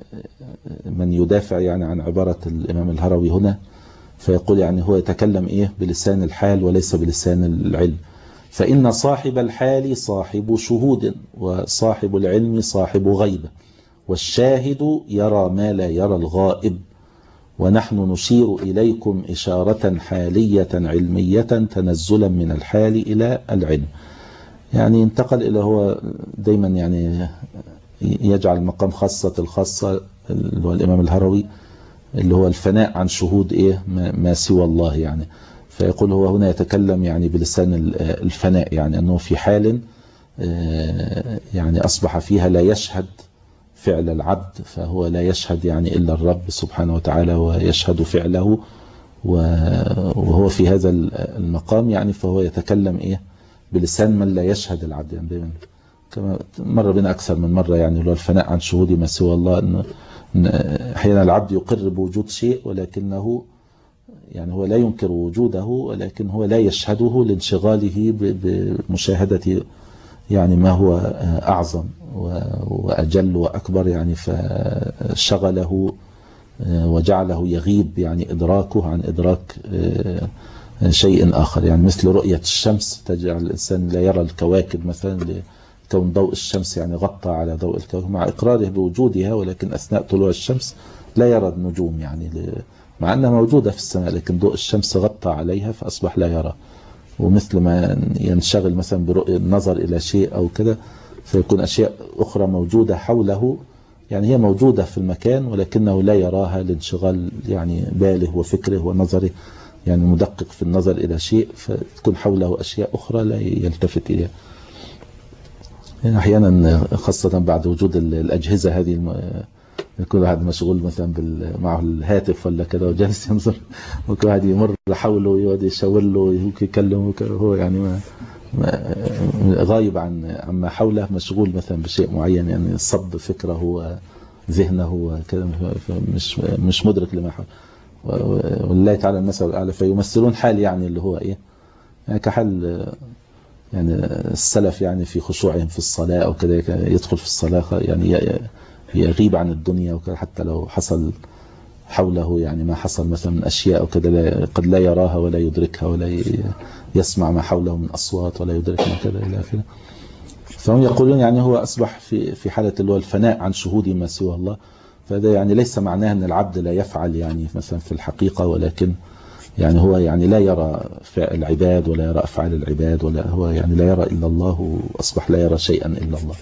من يدافع يعني عن عبارة الإمام الهروي هنا، فيقول يعني هو يتكلم إيه بلسان الحال وليس بلسان العلم. فإن صاحب الحال صاحب شهود، وصاحب العلم صاحب غيبة، والشاهد يرى ما لا يرى الغائب، ونحن نشير إليكم إشارة حالية علمية تنزلا من الحال إلى العلم. يعني انتقل إلى هو دايما يعني يجعل مقام خاصة الخاصة اللي هو الإمام الهروي اللي هو الفناء عن شهود إيه ما سوى الله. يعني فيقول هو هنا يتكلم يعني بلسان الفناء، يعني أنه في حال يعني أصبح فيها لا يشهد فعل العبد، فهو لا يشهد يعني إلا الرب سبحانه وتعالى ويشهد فعله، وهو في هذا المقام يعني فهو يتكلم إيه بلسان من لا يشهد العبد. يعني دايما كما مر بنا أكثر من مرة يعني لو الفناء عن شهود ما سوى الله، أن أحيانا العبد يقر بوجود شيء ولكنه يعني هو لا ينكر وجوده، ولكن هو لا يشهده لانشغاله بمشاهدة يعني ما هو أعظم وأجل وأكبر، يعني فشغله وجعله يغيب يعني إدراكه عن إدراك شيء آخر. يعني مثل رؤية الشمس تجعل الإنسان لا يرى الكواكب مثلا لكون ضوء الشمس يعني غطى على ضوء الكواكب مع إقراره بوجودها، ولكن أثناء طلوع الشمس لا يرى النجوم يعني مع أنها موجودة في السماء، لكن ضوء الشمس غطى عليها فأصبح لا يرى. ومثل ما ينشغل مثلا برؤية النظر إلى شيء أو كده، فيكون أشياء أخرى موجودة حوله، يعني هي موجودة في المكان ولكنه لا يراها لانشغال يعني باله وفكره ونظره، يعني مدقق في النظر إلى شيء فتكون حوله أشياء أخرى لا يلتفت إليها. يعني أحيانا خاصة بعد وجود الأجهزة هذه الم... يكون واحد مشغول مثلا بال... معه الهاتف ولا كده وجالس ينظر، ممكن واحد يمر حوله ويقعد يشاور له ويكلمه، هو يعني ما... ما... غايب عن عما حوله، مشغول مثلا بشيء معين، يعني صب فكره وذهنه وكده، مش مش مدرك لما حوله. والله تعالى المثل الأعلى. فيمثلون حال يعني اللي هو إيه يعني كحال يعني السلف يعني في خشوعهم في الصلاة أو كده، يدخل في الصلاة يعني يغيب عن الدنيا وكده، حتى لو حصل حوله يعني ما حصل مثلا من أشياء أو كده قد لا يراها ولا يدركها ولا يسمع ما حوله من أصوات ولا يدرك ما كده إلى آخره. فهم يقولون يعني هو أصبح في في حالة اللي هو الفناء عن شهود ما سوى الله. فهذا يعني ليس معناه أن العبد لا يفعل يعني مثلا في الحقيقة، ولكن يعني هو يعني لا يرى فعل العباد ولا يرى أفعال العباد، ولا هو يعني لا يرى إلا الله، وأصبح لا يرى شيئا إلا الله.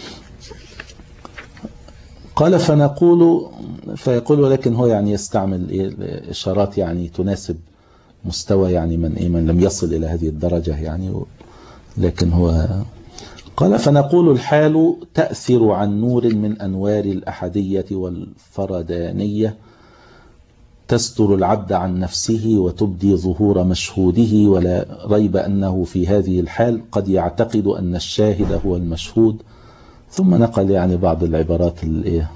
قال فنقول فيقول ولكن هو يعني يستعمل إشارات يعني تناسب مستوى يعني من إيه من لم يصل إلى هذه الدرجة يعني. لكن هو قال فنقول الحال تأثر عن نور من أنوار الأحدية والفردانية، تستر العبد عن نفسه وتبدي ظهور مشهوده، ولا ريب أنه في هذه الحال قد يعتقد أن الشاهد هو المشهود. ثم نقل يعني بعض العبارات الايه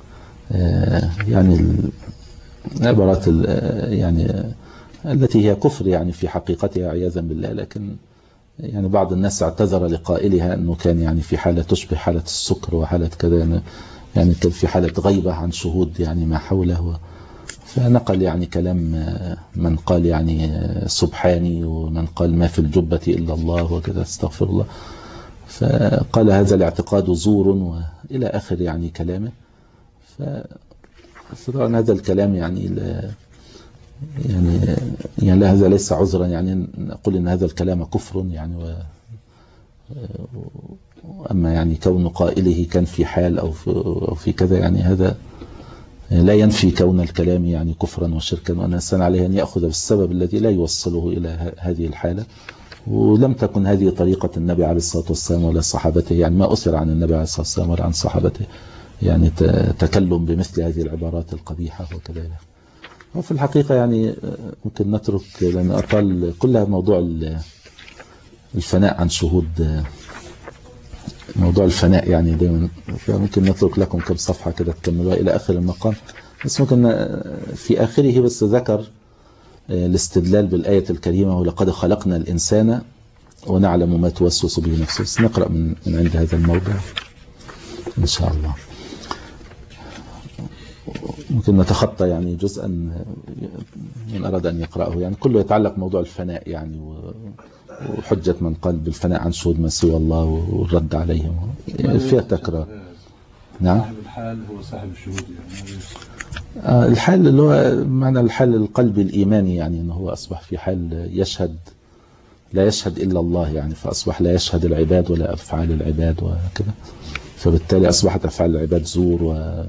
يعني العبارات يعني التي هي كفر يعني في حقيقتها عياذا بالله، لكن يعني بعض الناس اعتذر لقائلها أنه كان يعني في حالة تشبه حالة السكر وحالة كذا، يعني كان في حالة غيبة عن شهود يعني ما حوله. فنقل يعني كلام من قال يعني سبحاني، ومن قال ما في الجبة إلا الله وكذا استغفر الله. فقال هذا الاعتقاد زور وإلى آخر يعني كلامه. فطبعا هذا الكلام يعني لا يعني يعني هذا ليس عذرا يعني نقول إن هذا الكلام كفر يعني و أما يعني كون قائله كان في حال أو في, أو في كذا يعني هذا لا ينفي كون الكلام يعني كفرا وشركا، وأن الإنسان عليه أن يأخذ بالسبب الذي لا يوصله إلى هذه الحالة. ولم تكن هذه طريقة النبي عليه الصلاة والسلام ولا صحابته، يعني ما أثر عن النبي عليه الصلاة والسلام ولا عن صحابته يعني تكلم بمثل هذه العبارات القبيحة وكذا. وفي الحقيقة يعني ممكن نترك لأن أطال كلها موضوع الفناء عن شهود، موضوع الفناء يعني دائما، فممكن نترك لكم كم صفحة كده تكملوها إلى آخر المقام. بس ممكن في آخره بس ذكر الاستدلال بالآية الكريمة ولقد خلقنا الإنسان ونعلم ما توسوس به نفسه. بس نقرأ من عند هذا الموضع إن شاء الله. ممكن نتخطى يعني جزءا من أراد أن يقرأه، يعني كله يتعلق موضوع الفناء يعني وحجة من قال بالفناء عن شهود ما سوى الله والرد عليهم فيها تكرار. نعم. صاحب الحال هو صاحب الشهود يعني. آه الحال اللي هو معنى الحال القلبي الإيماني، يعني أنه هو أصبح في حال يشهد لا يشهد إلا الله يعني، فأصبح لا يشهد العباد ولا أفعال العباد وكذا، فبالتالي أصبحت أفعال العباد زور. و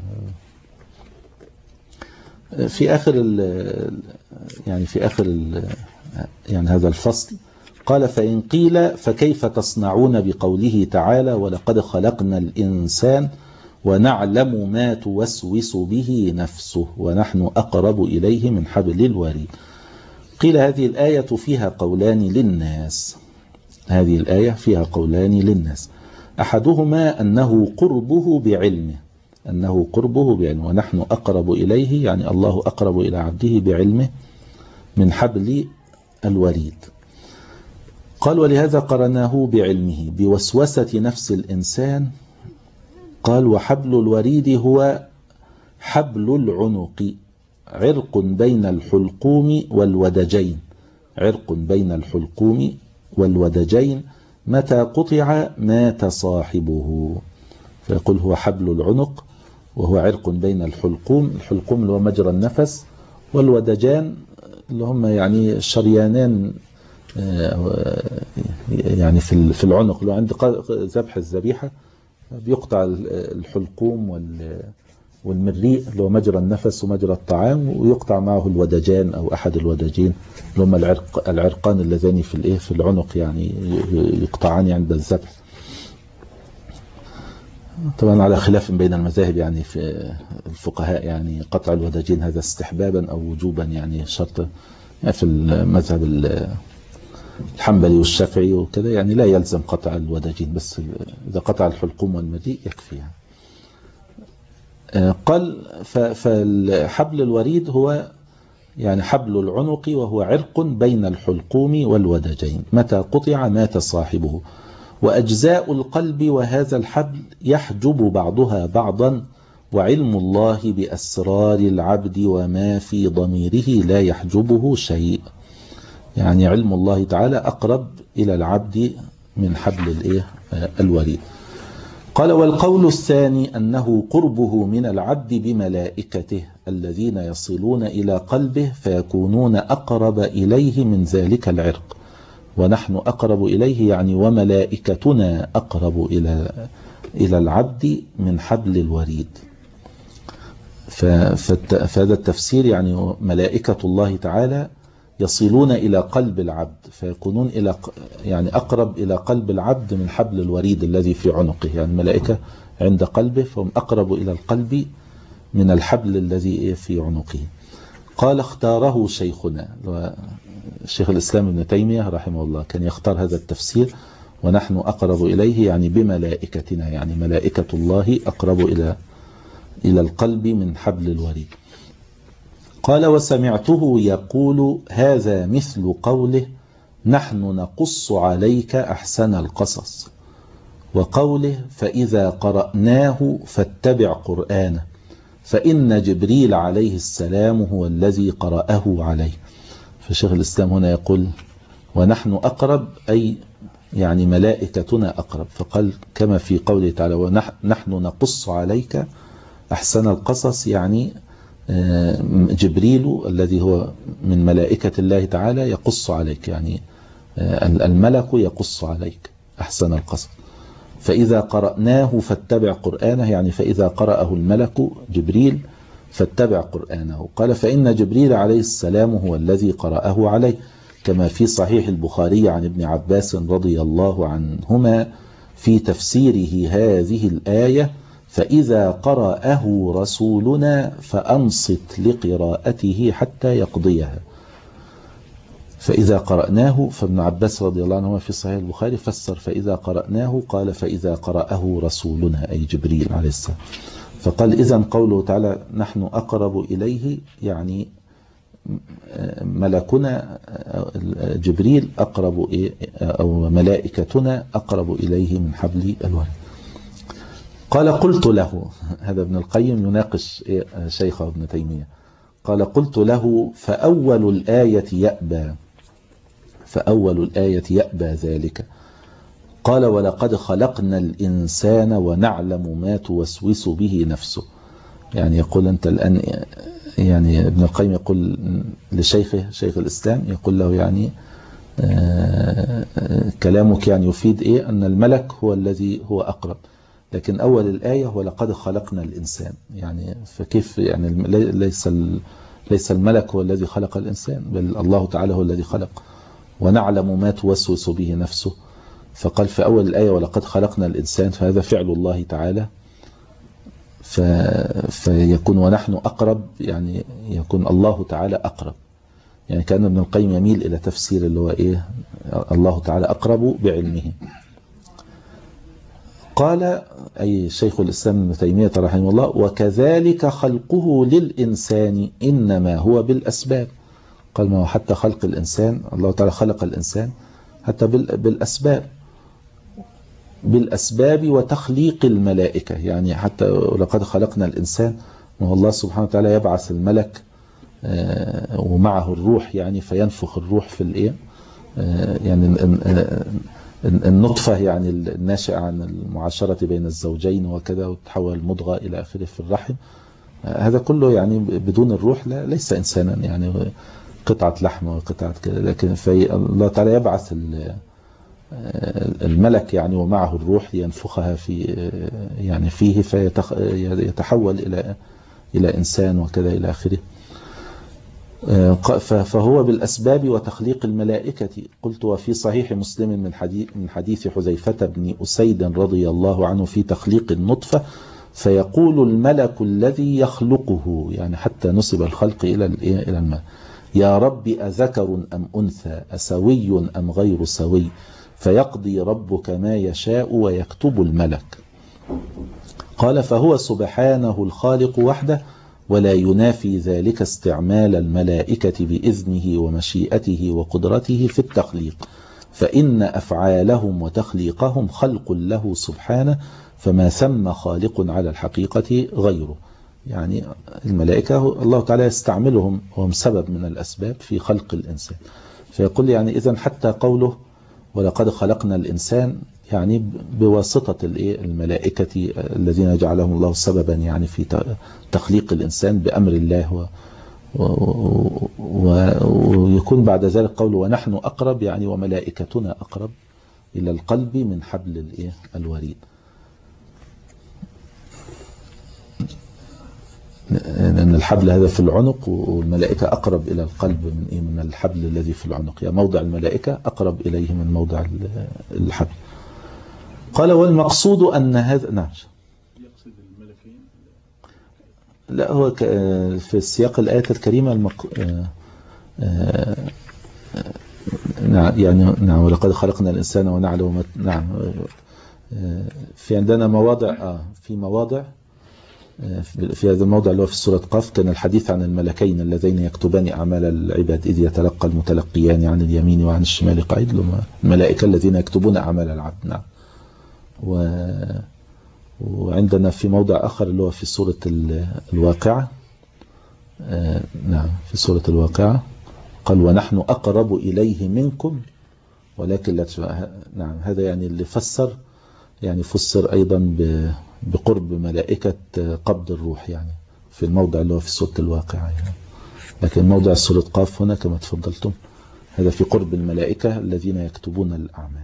في آخر يعني في آخر يعني هذا الفصل قال فإن قيل فكيف تصنعون بقوله تعالى ولقد خلقنا الإنسان ونعلم ما توسوس به نفسه ونحن أقرب إليه من حبل الوريد. قيل هذه الآية فيها قولان للناس، هذه الآية فيها قولان للناس، أحدهما أنه قربه بعلمه، أنه قربه بعلمه ونحن أقرب إليه يعني الله أقرب إلى عبده بعلمه من حبل الوريد. قال ولهذا قرناه بعلمه بوسوسة نفس الإنسان. قال وحبل الوريد هو حبل العنق، عرق بين الحلقوم والودجين، عرق بين الحلقوم والودجين متى قطع مات صاحبه. فيقول هو حبل العنق وهو عرق بين الحلقوم، الحلقوم اللي هو مجرى النفس، والودجان اللي هم يعني شريانان يعني في في العنق، اللي عند ذبح الذبيحة بيقطع الحلقوم والمريء اللي هو مجرى النفس ومجرى الطعام، ويقطع معه الودجان أو أحد الودجين اللي هم العرق العرقان اللذان في الايه في العنق يعني يقطعان عند الذبح. طبعا على خلاف بين المذاهب يعني في الفقهاء، يعني قطع الودجين هذا استحبابا أو وجوبا، يعني شرط يعني في المذهب الحنبلي والشافعي وكذا يعني لا يلزم قطع الودجين، بس إذا قطع الحلقوم والمريء يكفي يعني. قال فالحبل الوريد هو يعني حبل العنق وهو عرق بين الحلقوم والودجين متى قطع مات صاحبه. وأجزاء القلب وهذا الحبل يحجب بعضها بعضا، وعلم الله بأسرار العبد وما في ضميره لا يحجبه شيء. يعني علم الله تعالى أقرب إلى العبد من حبل الإيه الوريد. قال والقول الثاني أنه قربه من العبد بملائكته الذين يصلون إلى قلبه فيكونون أقرب إليه من ذلك العرق، ونحن أقرب إليه يعني وملائكتنا أقرب إلى إلى العبد من حبل الوريد. فهذا التفسير يعني ملائكة الله تعالى يصلون إلى قلب العبد فيكونون إلى يعني أقرب إلى قلب العبد من حبل الوريد الذي في عنقه، يعني الملائكة عند قلبه فهم أقرب إلى القلب من الحبل الذي في عنقه. قال اختاره شيخنا شيخ الإسلام ابن تيمية رحمه الله، كان يختار هذا التفسير ونحن أقرب إليه يعني بملائكتنا، يعني ملائكة الله أقرب إلى إلى القلب من حبل الوريد. قال وسمعته يقول هذا مثل قوله نحن نقص عليك أحسن القصص، وقوله فإذا قرأناه فاتبع قرآنه فإن جبريل عليه السلام هو الذي قرأه عليه. فشيخ الإسلام هنا يقول ونحن أقرب أي يعني ملائكتنا أقرب، فقال كما في قوله تعالى ونحن نقص عليك أحسن القصص، يعني جبريل الذي هو من ملائكة الله تعالى يقص عليك، يعني الملك يقص عليك أحسن القصص. فإذا قرأناه فاتبع قرآنه، يعني فإذا قرأه الملك جبريل فاتبع قرآنه. قال فإن جبريل عليه السلام هو الذي قرأه عليه، كما في صحيح البخاري عن ابن عباس رضي الله عنهما في تفسيره هذه الآية فإذا قرأه رسولنا فأنصت لقراءته حتى يقضيها. فإذا قرأناه، فابن عباس رضي الله عنهما في صحيح البخاري فسر فإذا قرأناه قال فإذا قرأه رسولنا أي جبريل عليه السلام. فقال إذن قوله تعالى نحن أقرب إليه يعني ملكنا جبريل أقرب أو ملائكتنا أقرب إليه من حبل الوريد. قال قلت له، هذا ابن القيم يناقش شيخه ابن تيمية، قال قلت له فأول الآية يأبى فأول الآية يأبى ذلك. قال ولقد خلقنا الإنسان ونعلم ما توسوس به نفسه. يعني يقول أنت الآن، يعني ابن القيم يقول لشيخه شيخ الإسلام يقول له يعني كلامك يعني يفيد إيه؟ أن الملك هو الذي هو أقرب، لكن أول الآية ولقد خلقنا الإنسان، يعني فكيف يعني ليس ليس الملك هو الذي خلق الإنسان، بل الله تعالى هو الذي خلق ونعلم ما توسوس به نفسه. فقال في أول الآية ولقد خلقنا الإنسان، فهذا فعل الله تعالى، ف... فيكون ونحن أقرب، يعني يكون الله تعالى أقرب. يعني كان ابن القيم يميل إلى تفسير اللي هو إيه الله تعالى أقرب بعلمه. قال أي شيخ الإسلام ابن تيمية رحمه الله وكذلك خلقه للإنسان إنما هو بالأسباب. قال ما هو حتى خلق الإنسان الله تعالى خلق الإنسان حتى بالأسباب بالأسباب وتخليق الملائكة، يعني حتى لقد خلقنا الإنسان وهو الله سبحانه وتعالى يبعث الملك ومعه الروح، يعني فينفخ الروح في الإيه يعني النطفة يعني الناشئة عن المعاشرة بين الزوجين وكذا وتحول المضغة إلى آخره في الرحم. هذا كله يعني بدون الروح لا ليس إنسانا، يعني قطعة لحم وقطعة كذا، لكن في الله تعالى يبعث الملك يعني ومعه الروح ينفخها في يعني فيه فيتحول إلى إلى إنسان وكذا إلى آخره. فهو بالأسباب وتخليق الملائكة. قلت وفي صحيح مسلم من حديث من حديث حذيفة بن أسيد رضي الله عنه في تخليق النطفة فيقول الملك الذي يخلقه، يعني حتى نسب الخلق إلى إلى الماء، يا رب أذكر أم أنثى أسوي أم غير سوي، فيقضي ربك ما يشاء ويكتب الملك. قال فهو سبحانه الخالق وحده ولا ينافي ذلك استعمال الملائكة بإذنه ومشيئته وقدرته في التخليق، فإن أفعالهم وتخليقهم خلق له سبحانه، فما ثم خالق على الحقيقة غيره. يعني الملائكة الله تعالى يستعملهم وهم سبب من الأسباب في خلق الإنسان. فيقول يعني إذن حتى قوله ولقد خلقنا الإنسان يعني بواسطة الملائكة الذين جعلهم الله سببا يعني في تخليق الإنسان بأمر الله، ويكون بعد ذلك قوله ونحن أقرب يعني وملائكتنا أقرب إلى القلب من حبل الوريد. لأن الحبل هذا في العنق والملائكة أقرب إلى القلب من إيه من الحبل الذي في العنق، يعني موضع الملائكة أقرب إليه من موضع الحبل. قال والمقصود أن هذا نعم يقصد الملكين لا هو في سياق الآية الكريمة المق... يعني نعم ولقد خلقنا الإنسان ونعلم نعم في عندنا مواضع آه في مواضع في هذا الموضع اللي هو في سورة قاف كان الحديث عن الملكين اللذين يكتبان أعمال العباد إذ يتلقى المتلقيان عن اليمين وعن الشمال قعيد لهم الملائكة الذين يكتبون أعمال العبد. نعم. و... وعندنا في موضع آخر اللي هو في سورة الواقعة آه نعم في سورة الواقعة قال ونحن أقرب إليه منكم ولكن لا تشبه. نعم هذا يعني اللي فسر يعني فسر أيضا ب... بقرب ملائكة قبض الروح يعني في الموضع اللي هو في سورة الواقعة يعني. لكن موضع سورة قاف هنا كما تفضلتم هذا في قرب الملائكة الذين يكتبون الأعمال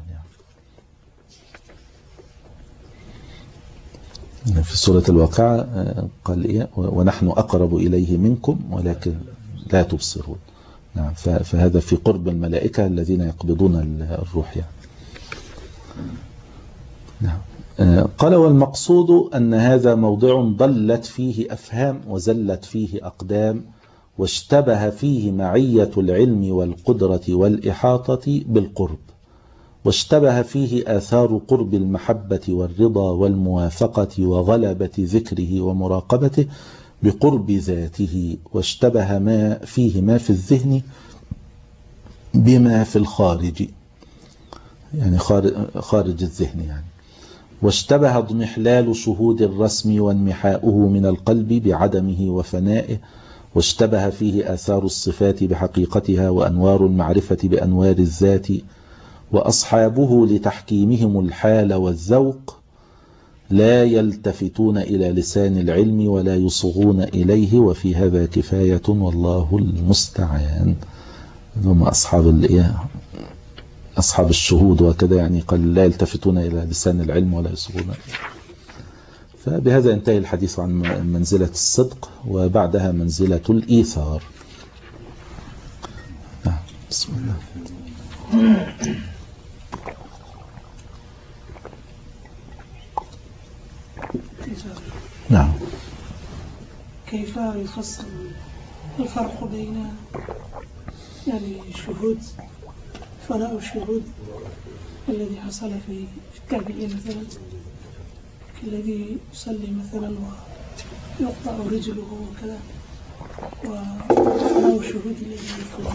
يعني. في سورة الواقعة قال إيه ونحن أقرب إليه منكم ولكن لا تبصرون. نعم فهذا في قرب الملائكة الذين يقبضون الروح يعني. نعم. قال والمقصود أن هذا موضع ضلت فيه أفهام وزلت فيه أقدام واشتبه فيه معية العلم والقدرة والإحاطة بالقرب واشتبه فيه آثار قرب المحبة والرضا والموافقة وغلبة ذكره ومراقبته بقرب ذاته واشتبه ما فيه ما في الذهن بما في الخارج يعني خارج الذهن يعني. واشتبه اضمحلال شهود الرسم وانمحاؤه من القلب بعدمه وفنائه واشتبه فيه آثار الصفات بحقيقتها وأنوار المعرفة بأنوار الذات وأصحابه لتحكيمهم الحال والذوق لا يلتفتون إلى لسان العلم ولا يصغون إليه وفي هذا كفاية والله المستعان. هم أصحاب أصحاب الشهود وكذا يعني قال لا يلتفتون إلى لسان العلم ولا يصغون. فبهذا ينتهي الحديث عن منزلة الصدق وبعدها منزلة الإيثار. بسم الله. نعم. كيف يفسر الفرق بين يعني الشهود فناء الشهود الذي حصل في التابعين مثلا الذي يصلي مثلا ويقطع رجله وكذا وفناء الشهود الذي يكون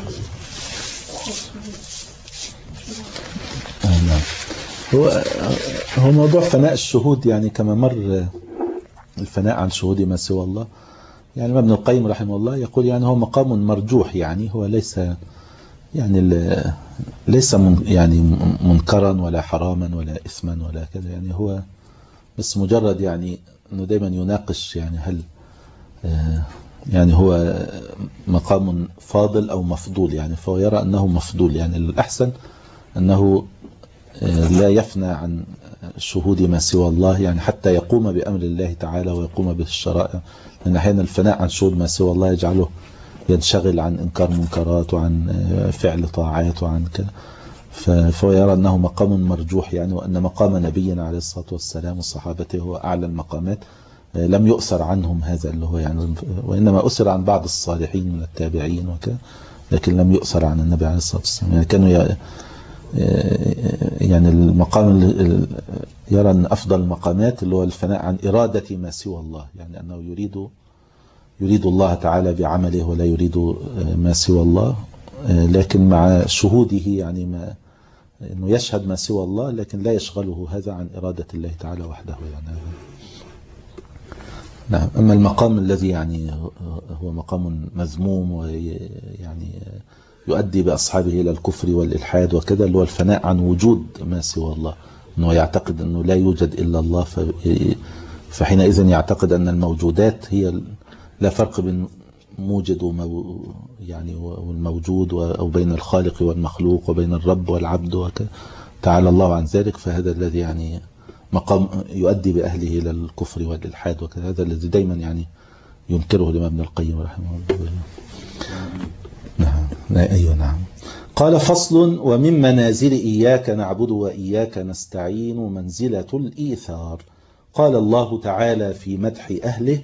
نعم. هو هو موضوع فناء الشهود يعني كما مر الفناء عن شهود ما سوى الله يعني ابن القيم رحمه الله يقول يعني هو مقام مرجوح يعني هو ليس يعني ليس من يعني منكرا ولا حراما ولا إثما ولا كذا يعني هو بس مجرد يعني انه دايما يناقش يعني هل يعني هو مقام فاضل أو مفضول يعني فهو يرى أنه مفضول يعني الأحسن أنه لا يفنى عن شهود ما سوى الله يعني حتى يقوم بأمر الله تعالى ويقوم بالشرائع لأن أحيانا الفناء عن شهود ما سوى الله يجعله ينشغل عن إنكار منكرات وعن فعل طاعات وعن كذا فهو يرى أنه مقام مرجوح يعني وأن مقام نبينا عليه الصلاة والسلام والصحابة هو أعلى المقامات لم يؤثر عنهم هذا اللي هو يعني وإنما أثر عن بعض الصالحين من التابعين وكذا لكن لم يؤثر عن النبي عليه الصلاة والسلام يعني كانوا يعني المقام اللي يرى أن أفضل المقامات اللي هو الفناء عن إرادة ما سوى الله يعني أنه يريد يريد الله تعالى بعمله ولا يريد ما سوى الله لكن مع شهوده يعني ما أنه يشهد ما سوى الله لكن لا يشغله هذا عن إرادة الله تعالى وحده يعني. نعم. أما المقام الذي يعني هو مقام مذموم ويعني يؤدي بأصحابه إلى الكفر والإلحاد وكذا اللي هو الفناء عن وجود ما سوى الله أنه يعتقد أنه لا يوجد إلا الله فحينئذ يعتقد أن الموجودات هي لا فرق بين موجد ومو يعني والموجود أو بين الخالق والمخلوق وبين الرب والعبد وكذا تعالى الله عن ذلك فهذا الذي يعني مقام يؤدي بأهله إلى الكفر والإلحاد وكذا هذا الذي دايما يعني ينكره الإمام ابن القيم رحمه الله. نعم. أيوة نعم. قال فصل ومن منازل إياك نعبد وإياك نستعين منزلة الإيثار. قال الله تعالى في مدح أهله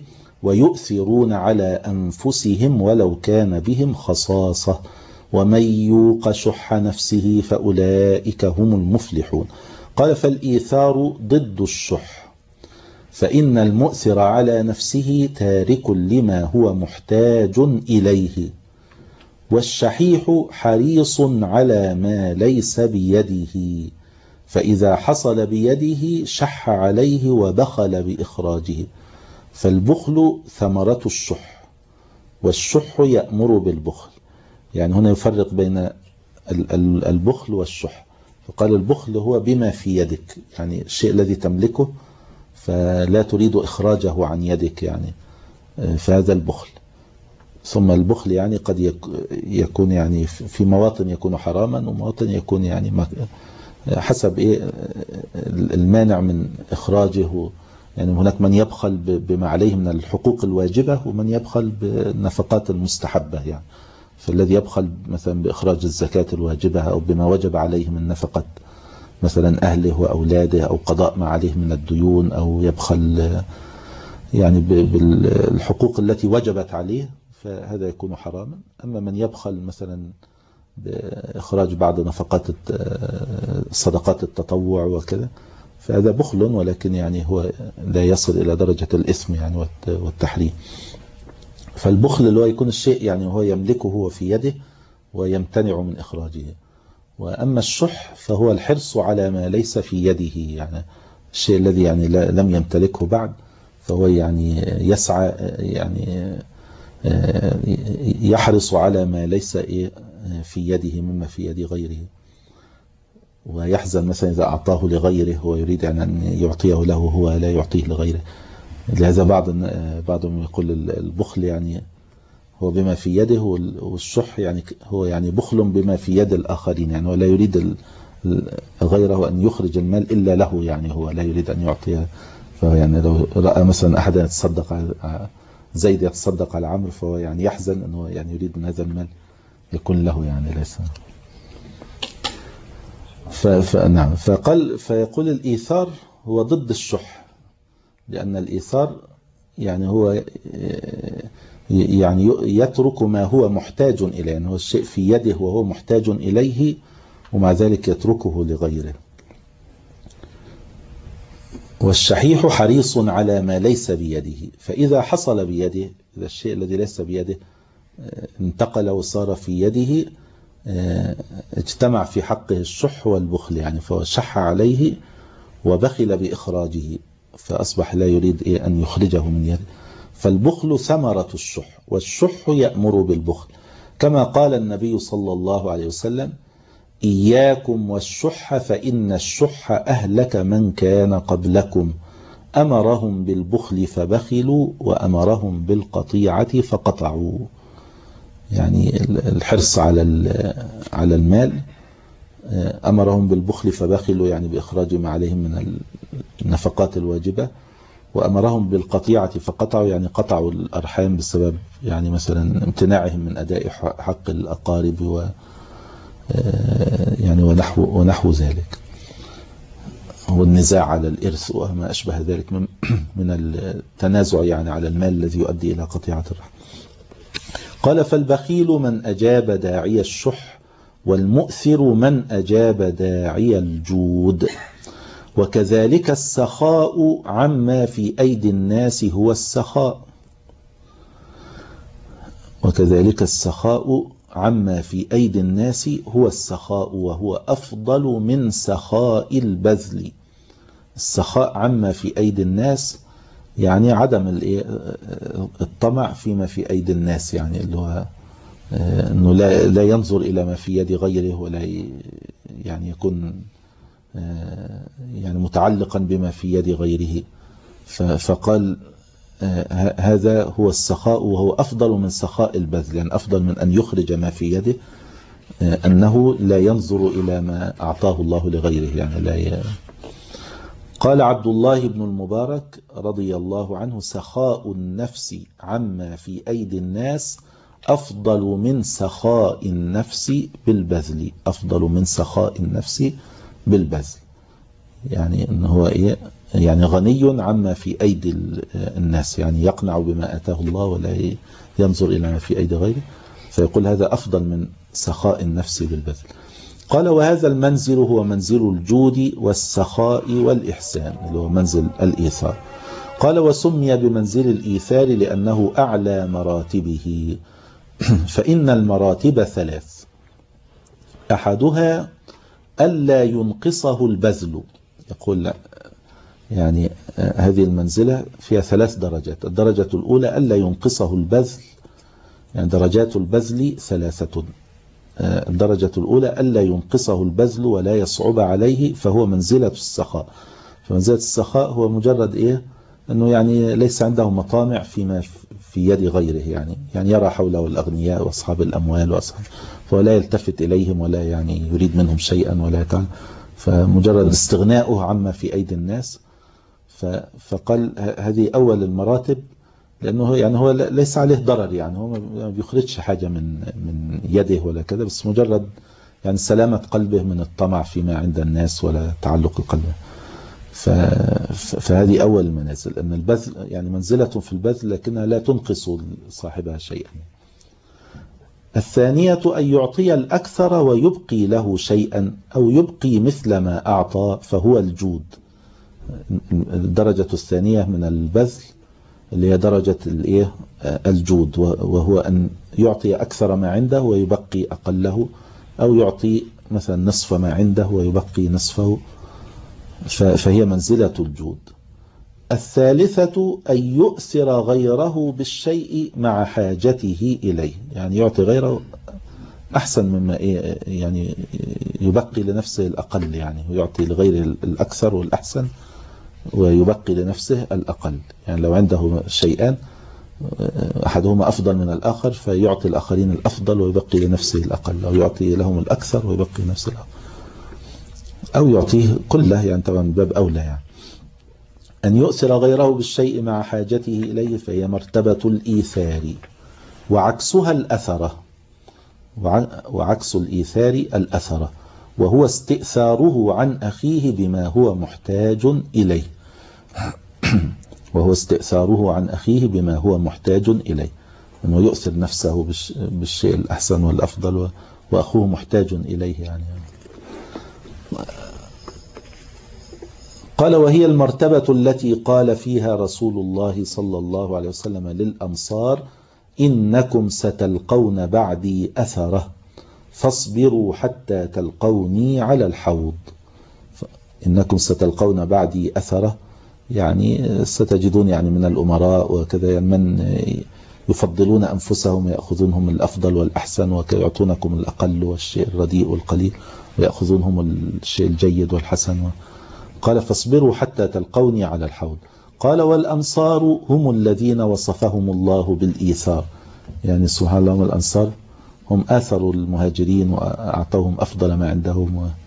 ويؤثرون على أنفسهم ولو كان بهم خصاصة ومن يوق شح نفسه فأولئك هم المفلحون. قال فالإيثار ضد الشح، فإن المؤثر على نفسه تارك لما هو محتاج إليه، والشحيح حريص على ما ليس بيده، فإذا حصل بيده شح عليه وبخل بإخراجه. فالبخل ثمرة الشح، والشح يأمر بالبخل. يعني هنا يفرق بين البخل والشح، فقال البخل هو بما في يدك، يعني الشيء الذي تملكه فلا تريد إخراجه عن يدك، يعني فهذا البخل. ثم البخل يعني قد يكون يعني في مواطن يكون حراما، ومواطن يكون يعني حسب إيه المانع من إخراجه. يعني هناك من يبخل بما عليه من الحقوق الواجبة، ومن يبخل بالنفقات المستحبة. يعني فالذي يبخل مثلا بإخراج الزكاة الواجبة أو بما وجب عليه من نفقة مثلا أهله وأولاده، أو قضاء ما عليه من الديون، أو يبخل يعني بالحقوق التي وجبت عليه، فهذا يكون حراما. أما من يبخل مثلا بإخراج بعض نفقات صدقات التطوع وكذا، فهذا بخل، ولكن يعني هو لا يصل إلى درجة الإثم يعني والتحريم. فالبخل اللي هو يكون الشيء يعني هو يملكه هو في يده ويمتنع من إخراجه. وأما الشح فهو الحرص على ما ليس في يده، يعني الشيء الذي يعني لم يمتلكه بعد، فهو يعني يسعى يعني يحرص على ما ليس في يده مما في يد غيره، ويحزن مثلا إذا أعطاه لغيره ويريد أن يعطيه له هو لا يعطيه لغيره. لهذا بعض بعضهم يقول البخل يعني هو بما في يده، والشح يعني هو يعني بخل بما في يد الآخرين، يعني ولا يريد غيره أن يخرج المال إلا له، يعني هو لا يريد أن يعطيه. فهو يعني لو رأى مثلا أحدا يتصدق على زيد يتصدق على عمرو، فهو يعني يحزن أنه يعني يريد أن هذا المال يكون له، يعني ليس. فنعم فقال فيقول الإيثار هو ضد الشح، لأن الإيثار يعني هو يعني يترك ما هو محتاج إليه، يعني هو الشيء في يده وهو محتاج إليه، ومع ذلك يتركه لغيره. والشحيح حريص على ما ليس بيده، فإذا حصل بيده، إذا الشيء الذي ليس بيده انتقل وصار في يده، اجتمع في حقه الشح والبخل، يعني فهو شح عليه وبخل بإخراجه، فأصبح لا يريد أن يخرجه من يده. فالبخل ثمرة الشح، والشح يأمر بالبخل، كما قال النبي صلى الله عليه وسلم: إياكم والشح فإن الشح أهلك من كان قبلكم، أمرهم بالبخل فبخلوا وأمرهم بالقطيعة فقطعوا. يعني الحرص على على المال، أمرهم بالبخل فبخلوا يعني بإخراج ما عليهم من النفقات الواجبة، وأمرهم بالقطيعة فقطعوا يعني قطعوا الأرحام بسبب يعني مثلا امتناعهم من أداء حق الأقارب و يعني ونحو ونحو ذلك، والنزاع على الإرث وما أشبه ذلك من من التنازع يعني على المال الذي يؤدي إلى قطيعة الرحم. قال: فالبخيل من أجاب داعي الشح، والمؤثر من أجاب داعي الجود. وكذلك السخاء عما في أيدي الناس هو السخاء وكذلك السخاء عما في أيدي الناس هو السخاء وهو أفضل من سخاء البذل. السخاء عما في أيدي الناس يعني عدم الطمع فيما في أيدي الناس، يعني اللي هو أنه لا لا ينظر إلى ما في يد غيره، ولا يعني يكون يعني متعلقا بما في يد غيره. فقال هذا هو السخاء وهو أفضل من سخاء البذل، يعني أفضل من أن يخرج ما في يده، أنه لا ينظر إلى ما أعطاه الله لغيره، يعني لا ي... قال عبد الله بن المبارك رضي الله عنه: سخاء النفس عما في أيدي الناس أفضل من سخاء النفس بالبذل أفضل من سخاء النفس بالبذل. يعني ان هو ايه يعني غني عما في ايدي الناس، يعني يقنع بما اتاه الله ولا ينظر الى ما في ايدي غيره، فيقول هذا افضل من سخاء النفس بالبذل. قال وهذا المنزل هو منزل الجود والسخاء والإحسان اللي هو منزل الإيثار. قال وسمي بمنزل الإيثار لأنه أعلى مراتبه. فإن المراتب ثلاث، أحدها ألا ينقصه البذل. يقول لا يعني هذه المنزلة فيها ثلاث درجات. الدرجة الأولى ألا ينقصه البذل، يعني درجات البذل ثلاثة. الدرجة الأولى ألا ينقصه البذل ولا يصعب عليه، فهو منزلة السخاء. فمنزلة السخاء هو مجرد إيه أنه يعني ليس عنده مطامع فيما في يد غيره، يعني يعني يرى حوله الأغنياء وأصحاب الأموال وأصحاب، فهو لا يلتفت إليهم ولا يعني يريد منهم شيئا ولا يتعلم، فمجرد استغناؤه عما في أيدي الناس. فقال هذه أول المراتب، لأنه يعني هو ليس عليه ضرر، يعني هو ما بيخرجش حاجة من من يده ولا كذا، بس مجرد يعني سلامة قلبه من الطمع فيما عند الناس ولا تعلق القلب. فهذه أول المنازل، أن البذل يعني منزلة في البذل لكنها لا تنقص صاحبها شيئا. الثانية أن يعطي الأكثر ويبقي له شيئا أو يبقي مثل ما أعطى، فهو الجود. الدرجة الثانية من البذل اللي هي درجة الايه الجود، وهو أن يعطي أكثر ما عنده ويبقي أقله، أو يعطي مثلا نصف ما عنده ويبقي نصفه، فهي منزلة الجود. الثالثة أن يؤثر غيره بالشيء مع حاجته إليه، يعني يعطي غيره أحسن مما إيه يعني يبقي لنفسه الأقل، يعني ويعطي لغيره الأكثر والأحسن ويبقي لنفسه الأقل. يعني لو عنده شيئان أحدهما أفضل من الآخر فيعطي الآخرين الأفضل ويبقي لنفسه الأقل، أو يعطي لهم الأكثر ويبقي لنفسه الأقل، أو يعطيه كله، يعني طبعا باب أولى. يعني أن يؤثر غيره بالشيء مع حاجته إليه، فهي مرتبة الإيثار، وعكسها الأثرة، وعكس الإيثار الأثرة، وهو استئثاره عن أخيه بما هو محتاج إليه. وهو استئثاره عن أخيه بما هو محتاج إليه، أنه يؤثر نفسه بالشيء الأحسن والأفضل وأخوه محتاج إليه. يعني قال وهي المرتبة التي قال فيها رسول الله صلى الله عليه وسلم للأنصار: إنكم ستلقون بعدي أثرة فاصبروا حتى تلقوني على الحوض. إنكم ستلقون بعدي أثرة، يعني ستجدون يعني من الأمراء وكذا يعني من يفضلون أنفسهم يأخذونهم الأفضل والأحسن، ويعطونكم الأقل والشيء الرديء والقليل، ويأخذونهم الشيء الجيد والحسن. قال فاصبروا حتى تلقوني على الحوض. قال والأنصار هم الذين وصفهم الله بالإيثار، يعني سبحان الله الأنصار هم آثروا المهاجرين وأعطوهم أفضل ما عندهم، و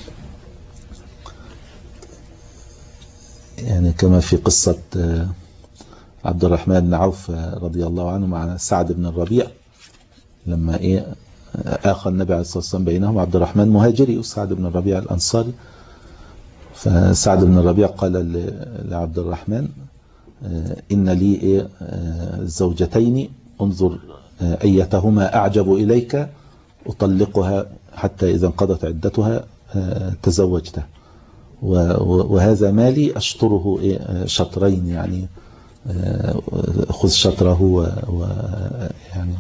يعني كما في قصة عبد الرحمن بن عوف رضي الله عنه مع سعد بن الربيع، لما إيه آخى النبي عليه الصلاة والسلام بينهم، عبد الرحمن مهاجري وسعد بن الربيع الأنصاري. فسعد بن الربيع قال لعبد الرحمن: إن لي إيه زوجتين، انظر أيتهما أعجب إليك أطلقها حتى إذا انقضت عدتها تزوجتها، وهذا مالي أشطره شطرين، يعني خذ شطره، ويعني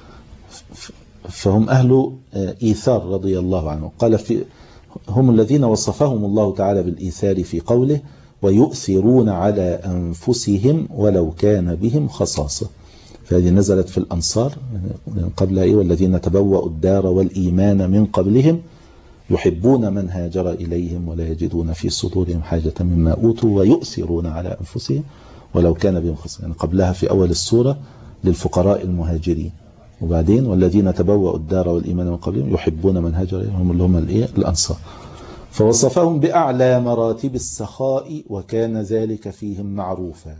فهم أهل إيثار رضي الله عنه. قال في هم الذين وصفهم الله تعالى بالإيثار في قوله: ويؤثرون على أنفسهم ولو كان بهم خصاصة. فهذه نزلت في الأنصار من قبل إيه: والذين تبوأوا الدار والإيمان من قبلهم يحبون من هاجر إليهم ولا يجدون في صدورهم حاجة مما أوتوا ويؤثرون على أنفسهم ولو كان بهم خصاصة. يعني قبلها في أول السورة للفقراء المهاجرين، وبعدين والذين تبوأوا الدار والإيمان من قبلهم يحبون من هاجر إليهم اللي هم الأنصار. فوصفهم بأعلى مراتب السخاء وكان ذلك فيهم معروفا.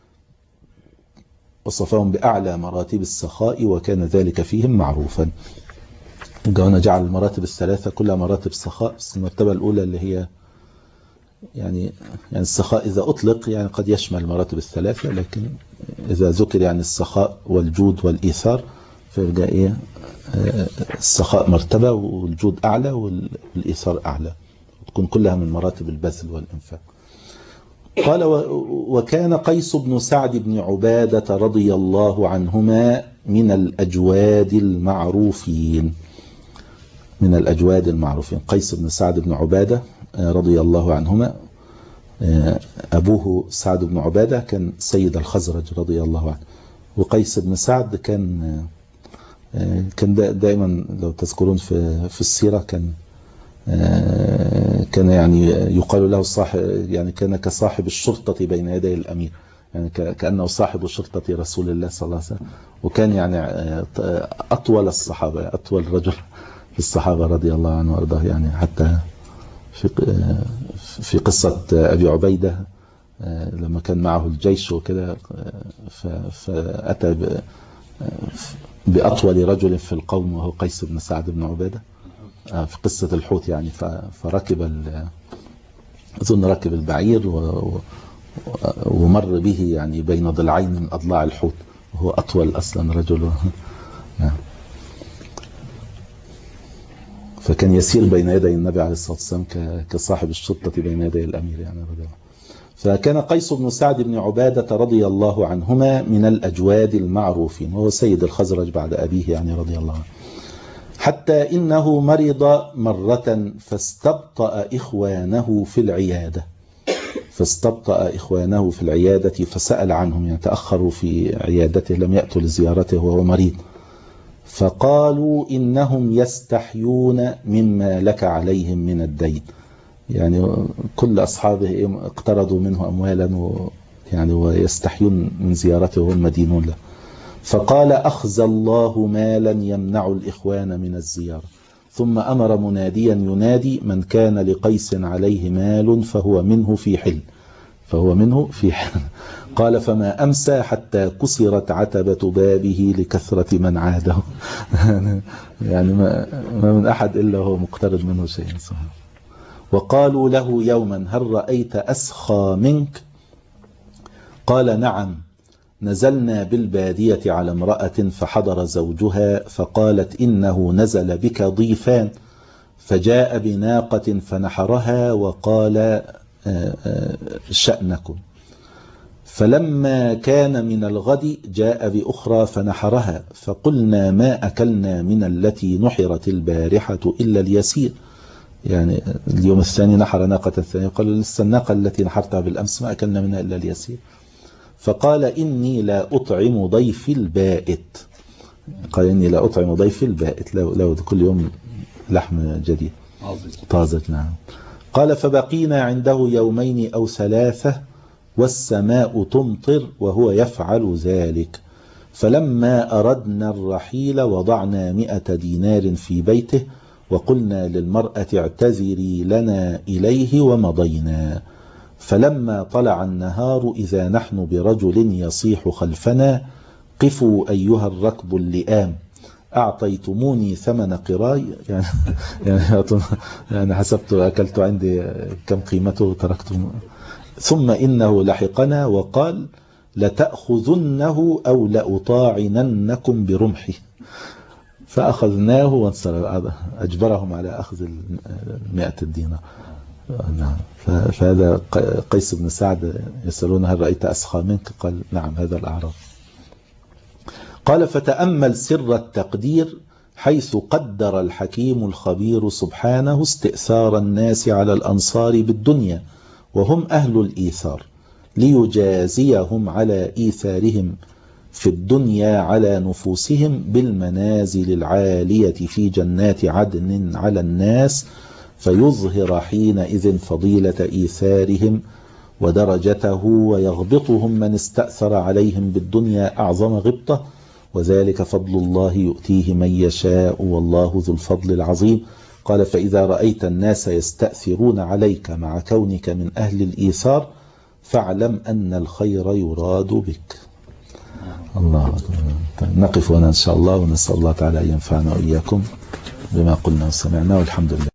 وصفهم بأعلى مراتب السخاء وكان ذلك فيهم معروفا. جعلنا جعل المراتب الثلاثة كلها مراتب سخاء، بس المرتبة الأولى اللي هي يعني يعني السخاء إذا أطلق يعني قد يشمل المراتب الثلاثة، لكن إذا ذكر يعني السخاء والجود والإيثار فيبقى إيه السخاء مرتبة والجود أعلى والإيثار أعلى، تكون كلها من مراتب البذل والإنفاق. قال وكان قيس بن سعد بن عبادة رضي الله عنهما من الأجواد المعروفين، من الأجواد المعروفين. قيس بن سعد بن عبادة رضي الله عنهما، أبوه سعد بن عبادة كان سيد الخزرج رضي الله عنه، وقيس بن سعد كان كان دائما لو تذكرون في في السيرة كان كان يعني يقال له صاحب، يعني كان كصاحب الشرطة بين يدي الأمير، يعني كأنه صاحب شرطة رسول الله صلى الله عليه وسلم، وكان يعني أطول الصحابة، أطول رجل في الصحابة رضي الله عنه وأرضاه، يعني حتى في في قصة أبي عبيدة لما كان معه الجيش وكده فأتى بأطول رجل في القوم وهو قيس بن سعد بن عبادة في قصة الحوت، يعني فركب أظن ركب البعير ومر به يعني بين ضلعين من أضلاع الحوت، وهو أطول أصلا رجل، فكان يسير بين يدي النبي عليه الصلاة والسلام كصاحب الشرطة بين يدي الأمير يعني رضي الله. فكان قيس بن سعد بن عبادة رضي الله عنهما من الأجواد المعروفين، وهو سيد الخزرج بعد أبيه يعني رضي الله عنه، حتى إنه مرض مرة فاستبطأ إخوانه في العيادة فاستبطأ إخوانه في العيادة فسأل عنهم، يعني تأخروا في عيادته، لم يأتوا لزيارته وهو مريض، فقالوا إنهم يستحيون مما لك عليهم من الدين، يعني كل أصحابه اقترضوا منه أموالا يعني ويستحيون من زيارته وهم مدينون له. فقال أخزى الله مالا يمنع الإخوان من الزيارة، ثم أمر مناديا ينادي من كان لقيس عليه مال فهو منه في حل فهو منه في حل قال فما أمسى حتى كسرت عتبة بابه لكثرة من عاده يعني ما, ما من أحد إلا هو مقترض منه شيء. وقالوا له يوما هل رأيت أسخى منك؟ قال نعم، نزلنا بالبادية على امرأة فحضر زوجها فقالت إنه نزل بك ضيفان، فجاء بناقة فنحرها وقال شأنكم، فلما كان من الغد جاء بأخرى فنحرها، فقلنا ما أكلنا من التي نحرت البارحة إلا اليسير، يعني اليوم الثاني نحر ناقة ثانية، قال لسه الناقة التي نحرتها بالأمس ما أكلنا منها إلا اليسير. فقال إني لا أطعم ضيفي البائت، قال إني لا أطعم ضيفي البائت، لو كل يوم لحم جديد طازج. نعم. قال فبقينا عنده يومين أو ثلاثة والسماء تمطر وهو يفعل ذلك، فلما أردنا الرحيل وضعنا مئة دينار في بيته وقلنا للمرأة اعتذري لنا إليه ومضينا، فلما طلع النهار إذا نحن برجل يصيح خلفنا قفوا أيها الركب اللئام أعطيتموني ثمن قراي، يعني يعني, يعني حسبت أكلت عندي كم قيمته وتركته، ثم إنه لحقنا وقال لتأخذنه أو لأطاعننكم برمحي، فأخذناه وانصرف، أجبرهم على أخذ المئة الدينار. نعم. فهذا قيس بن سعد يسألون هل رأيت أسخى منك؟ قال نعم هذا الأعراب. قال فتأمل سر التقدير حيث قدر الحكيم الخبير سبحانه استئثار الناس على الأنصار بالدنيا وهم أهل الإيثار، ليجازيهم على إيثارهم في الدنيا على نفوسهم بالمنازل العالية في جنات عدن على الناس، فيظهر حينئذ فضيلة إيثارهم ودرجته، ويغبطهم من استأثر عليهم بالدنيا أعظم غبطة، وذلك فضل الله يؤتيه من يشاء والله ذو الفضل العظيم. قال فإذا رأيت الناس يستأثرون عليك مع كونك من أهل الإيثار فاعلم أن الخير يراد بك. الله أكبر. نقف هنا إن شاء الله، ونسأل الله تعالى أن ينفعنا وإياكم بما قلنا وسمعنا، والحمد لله.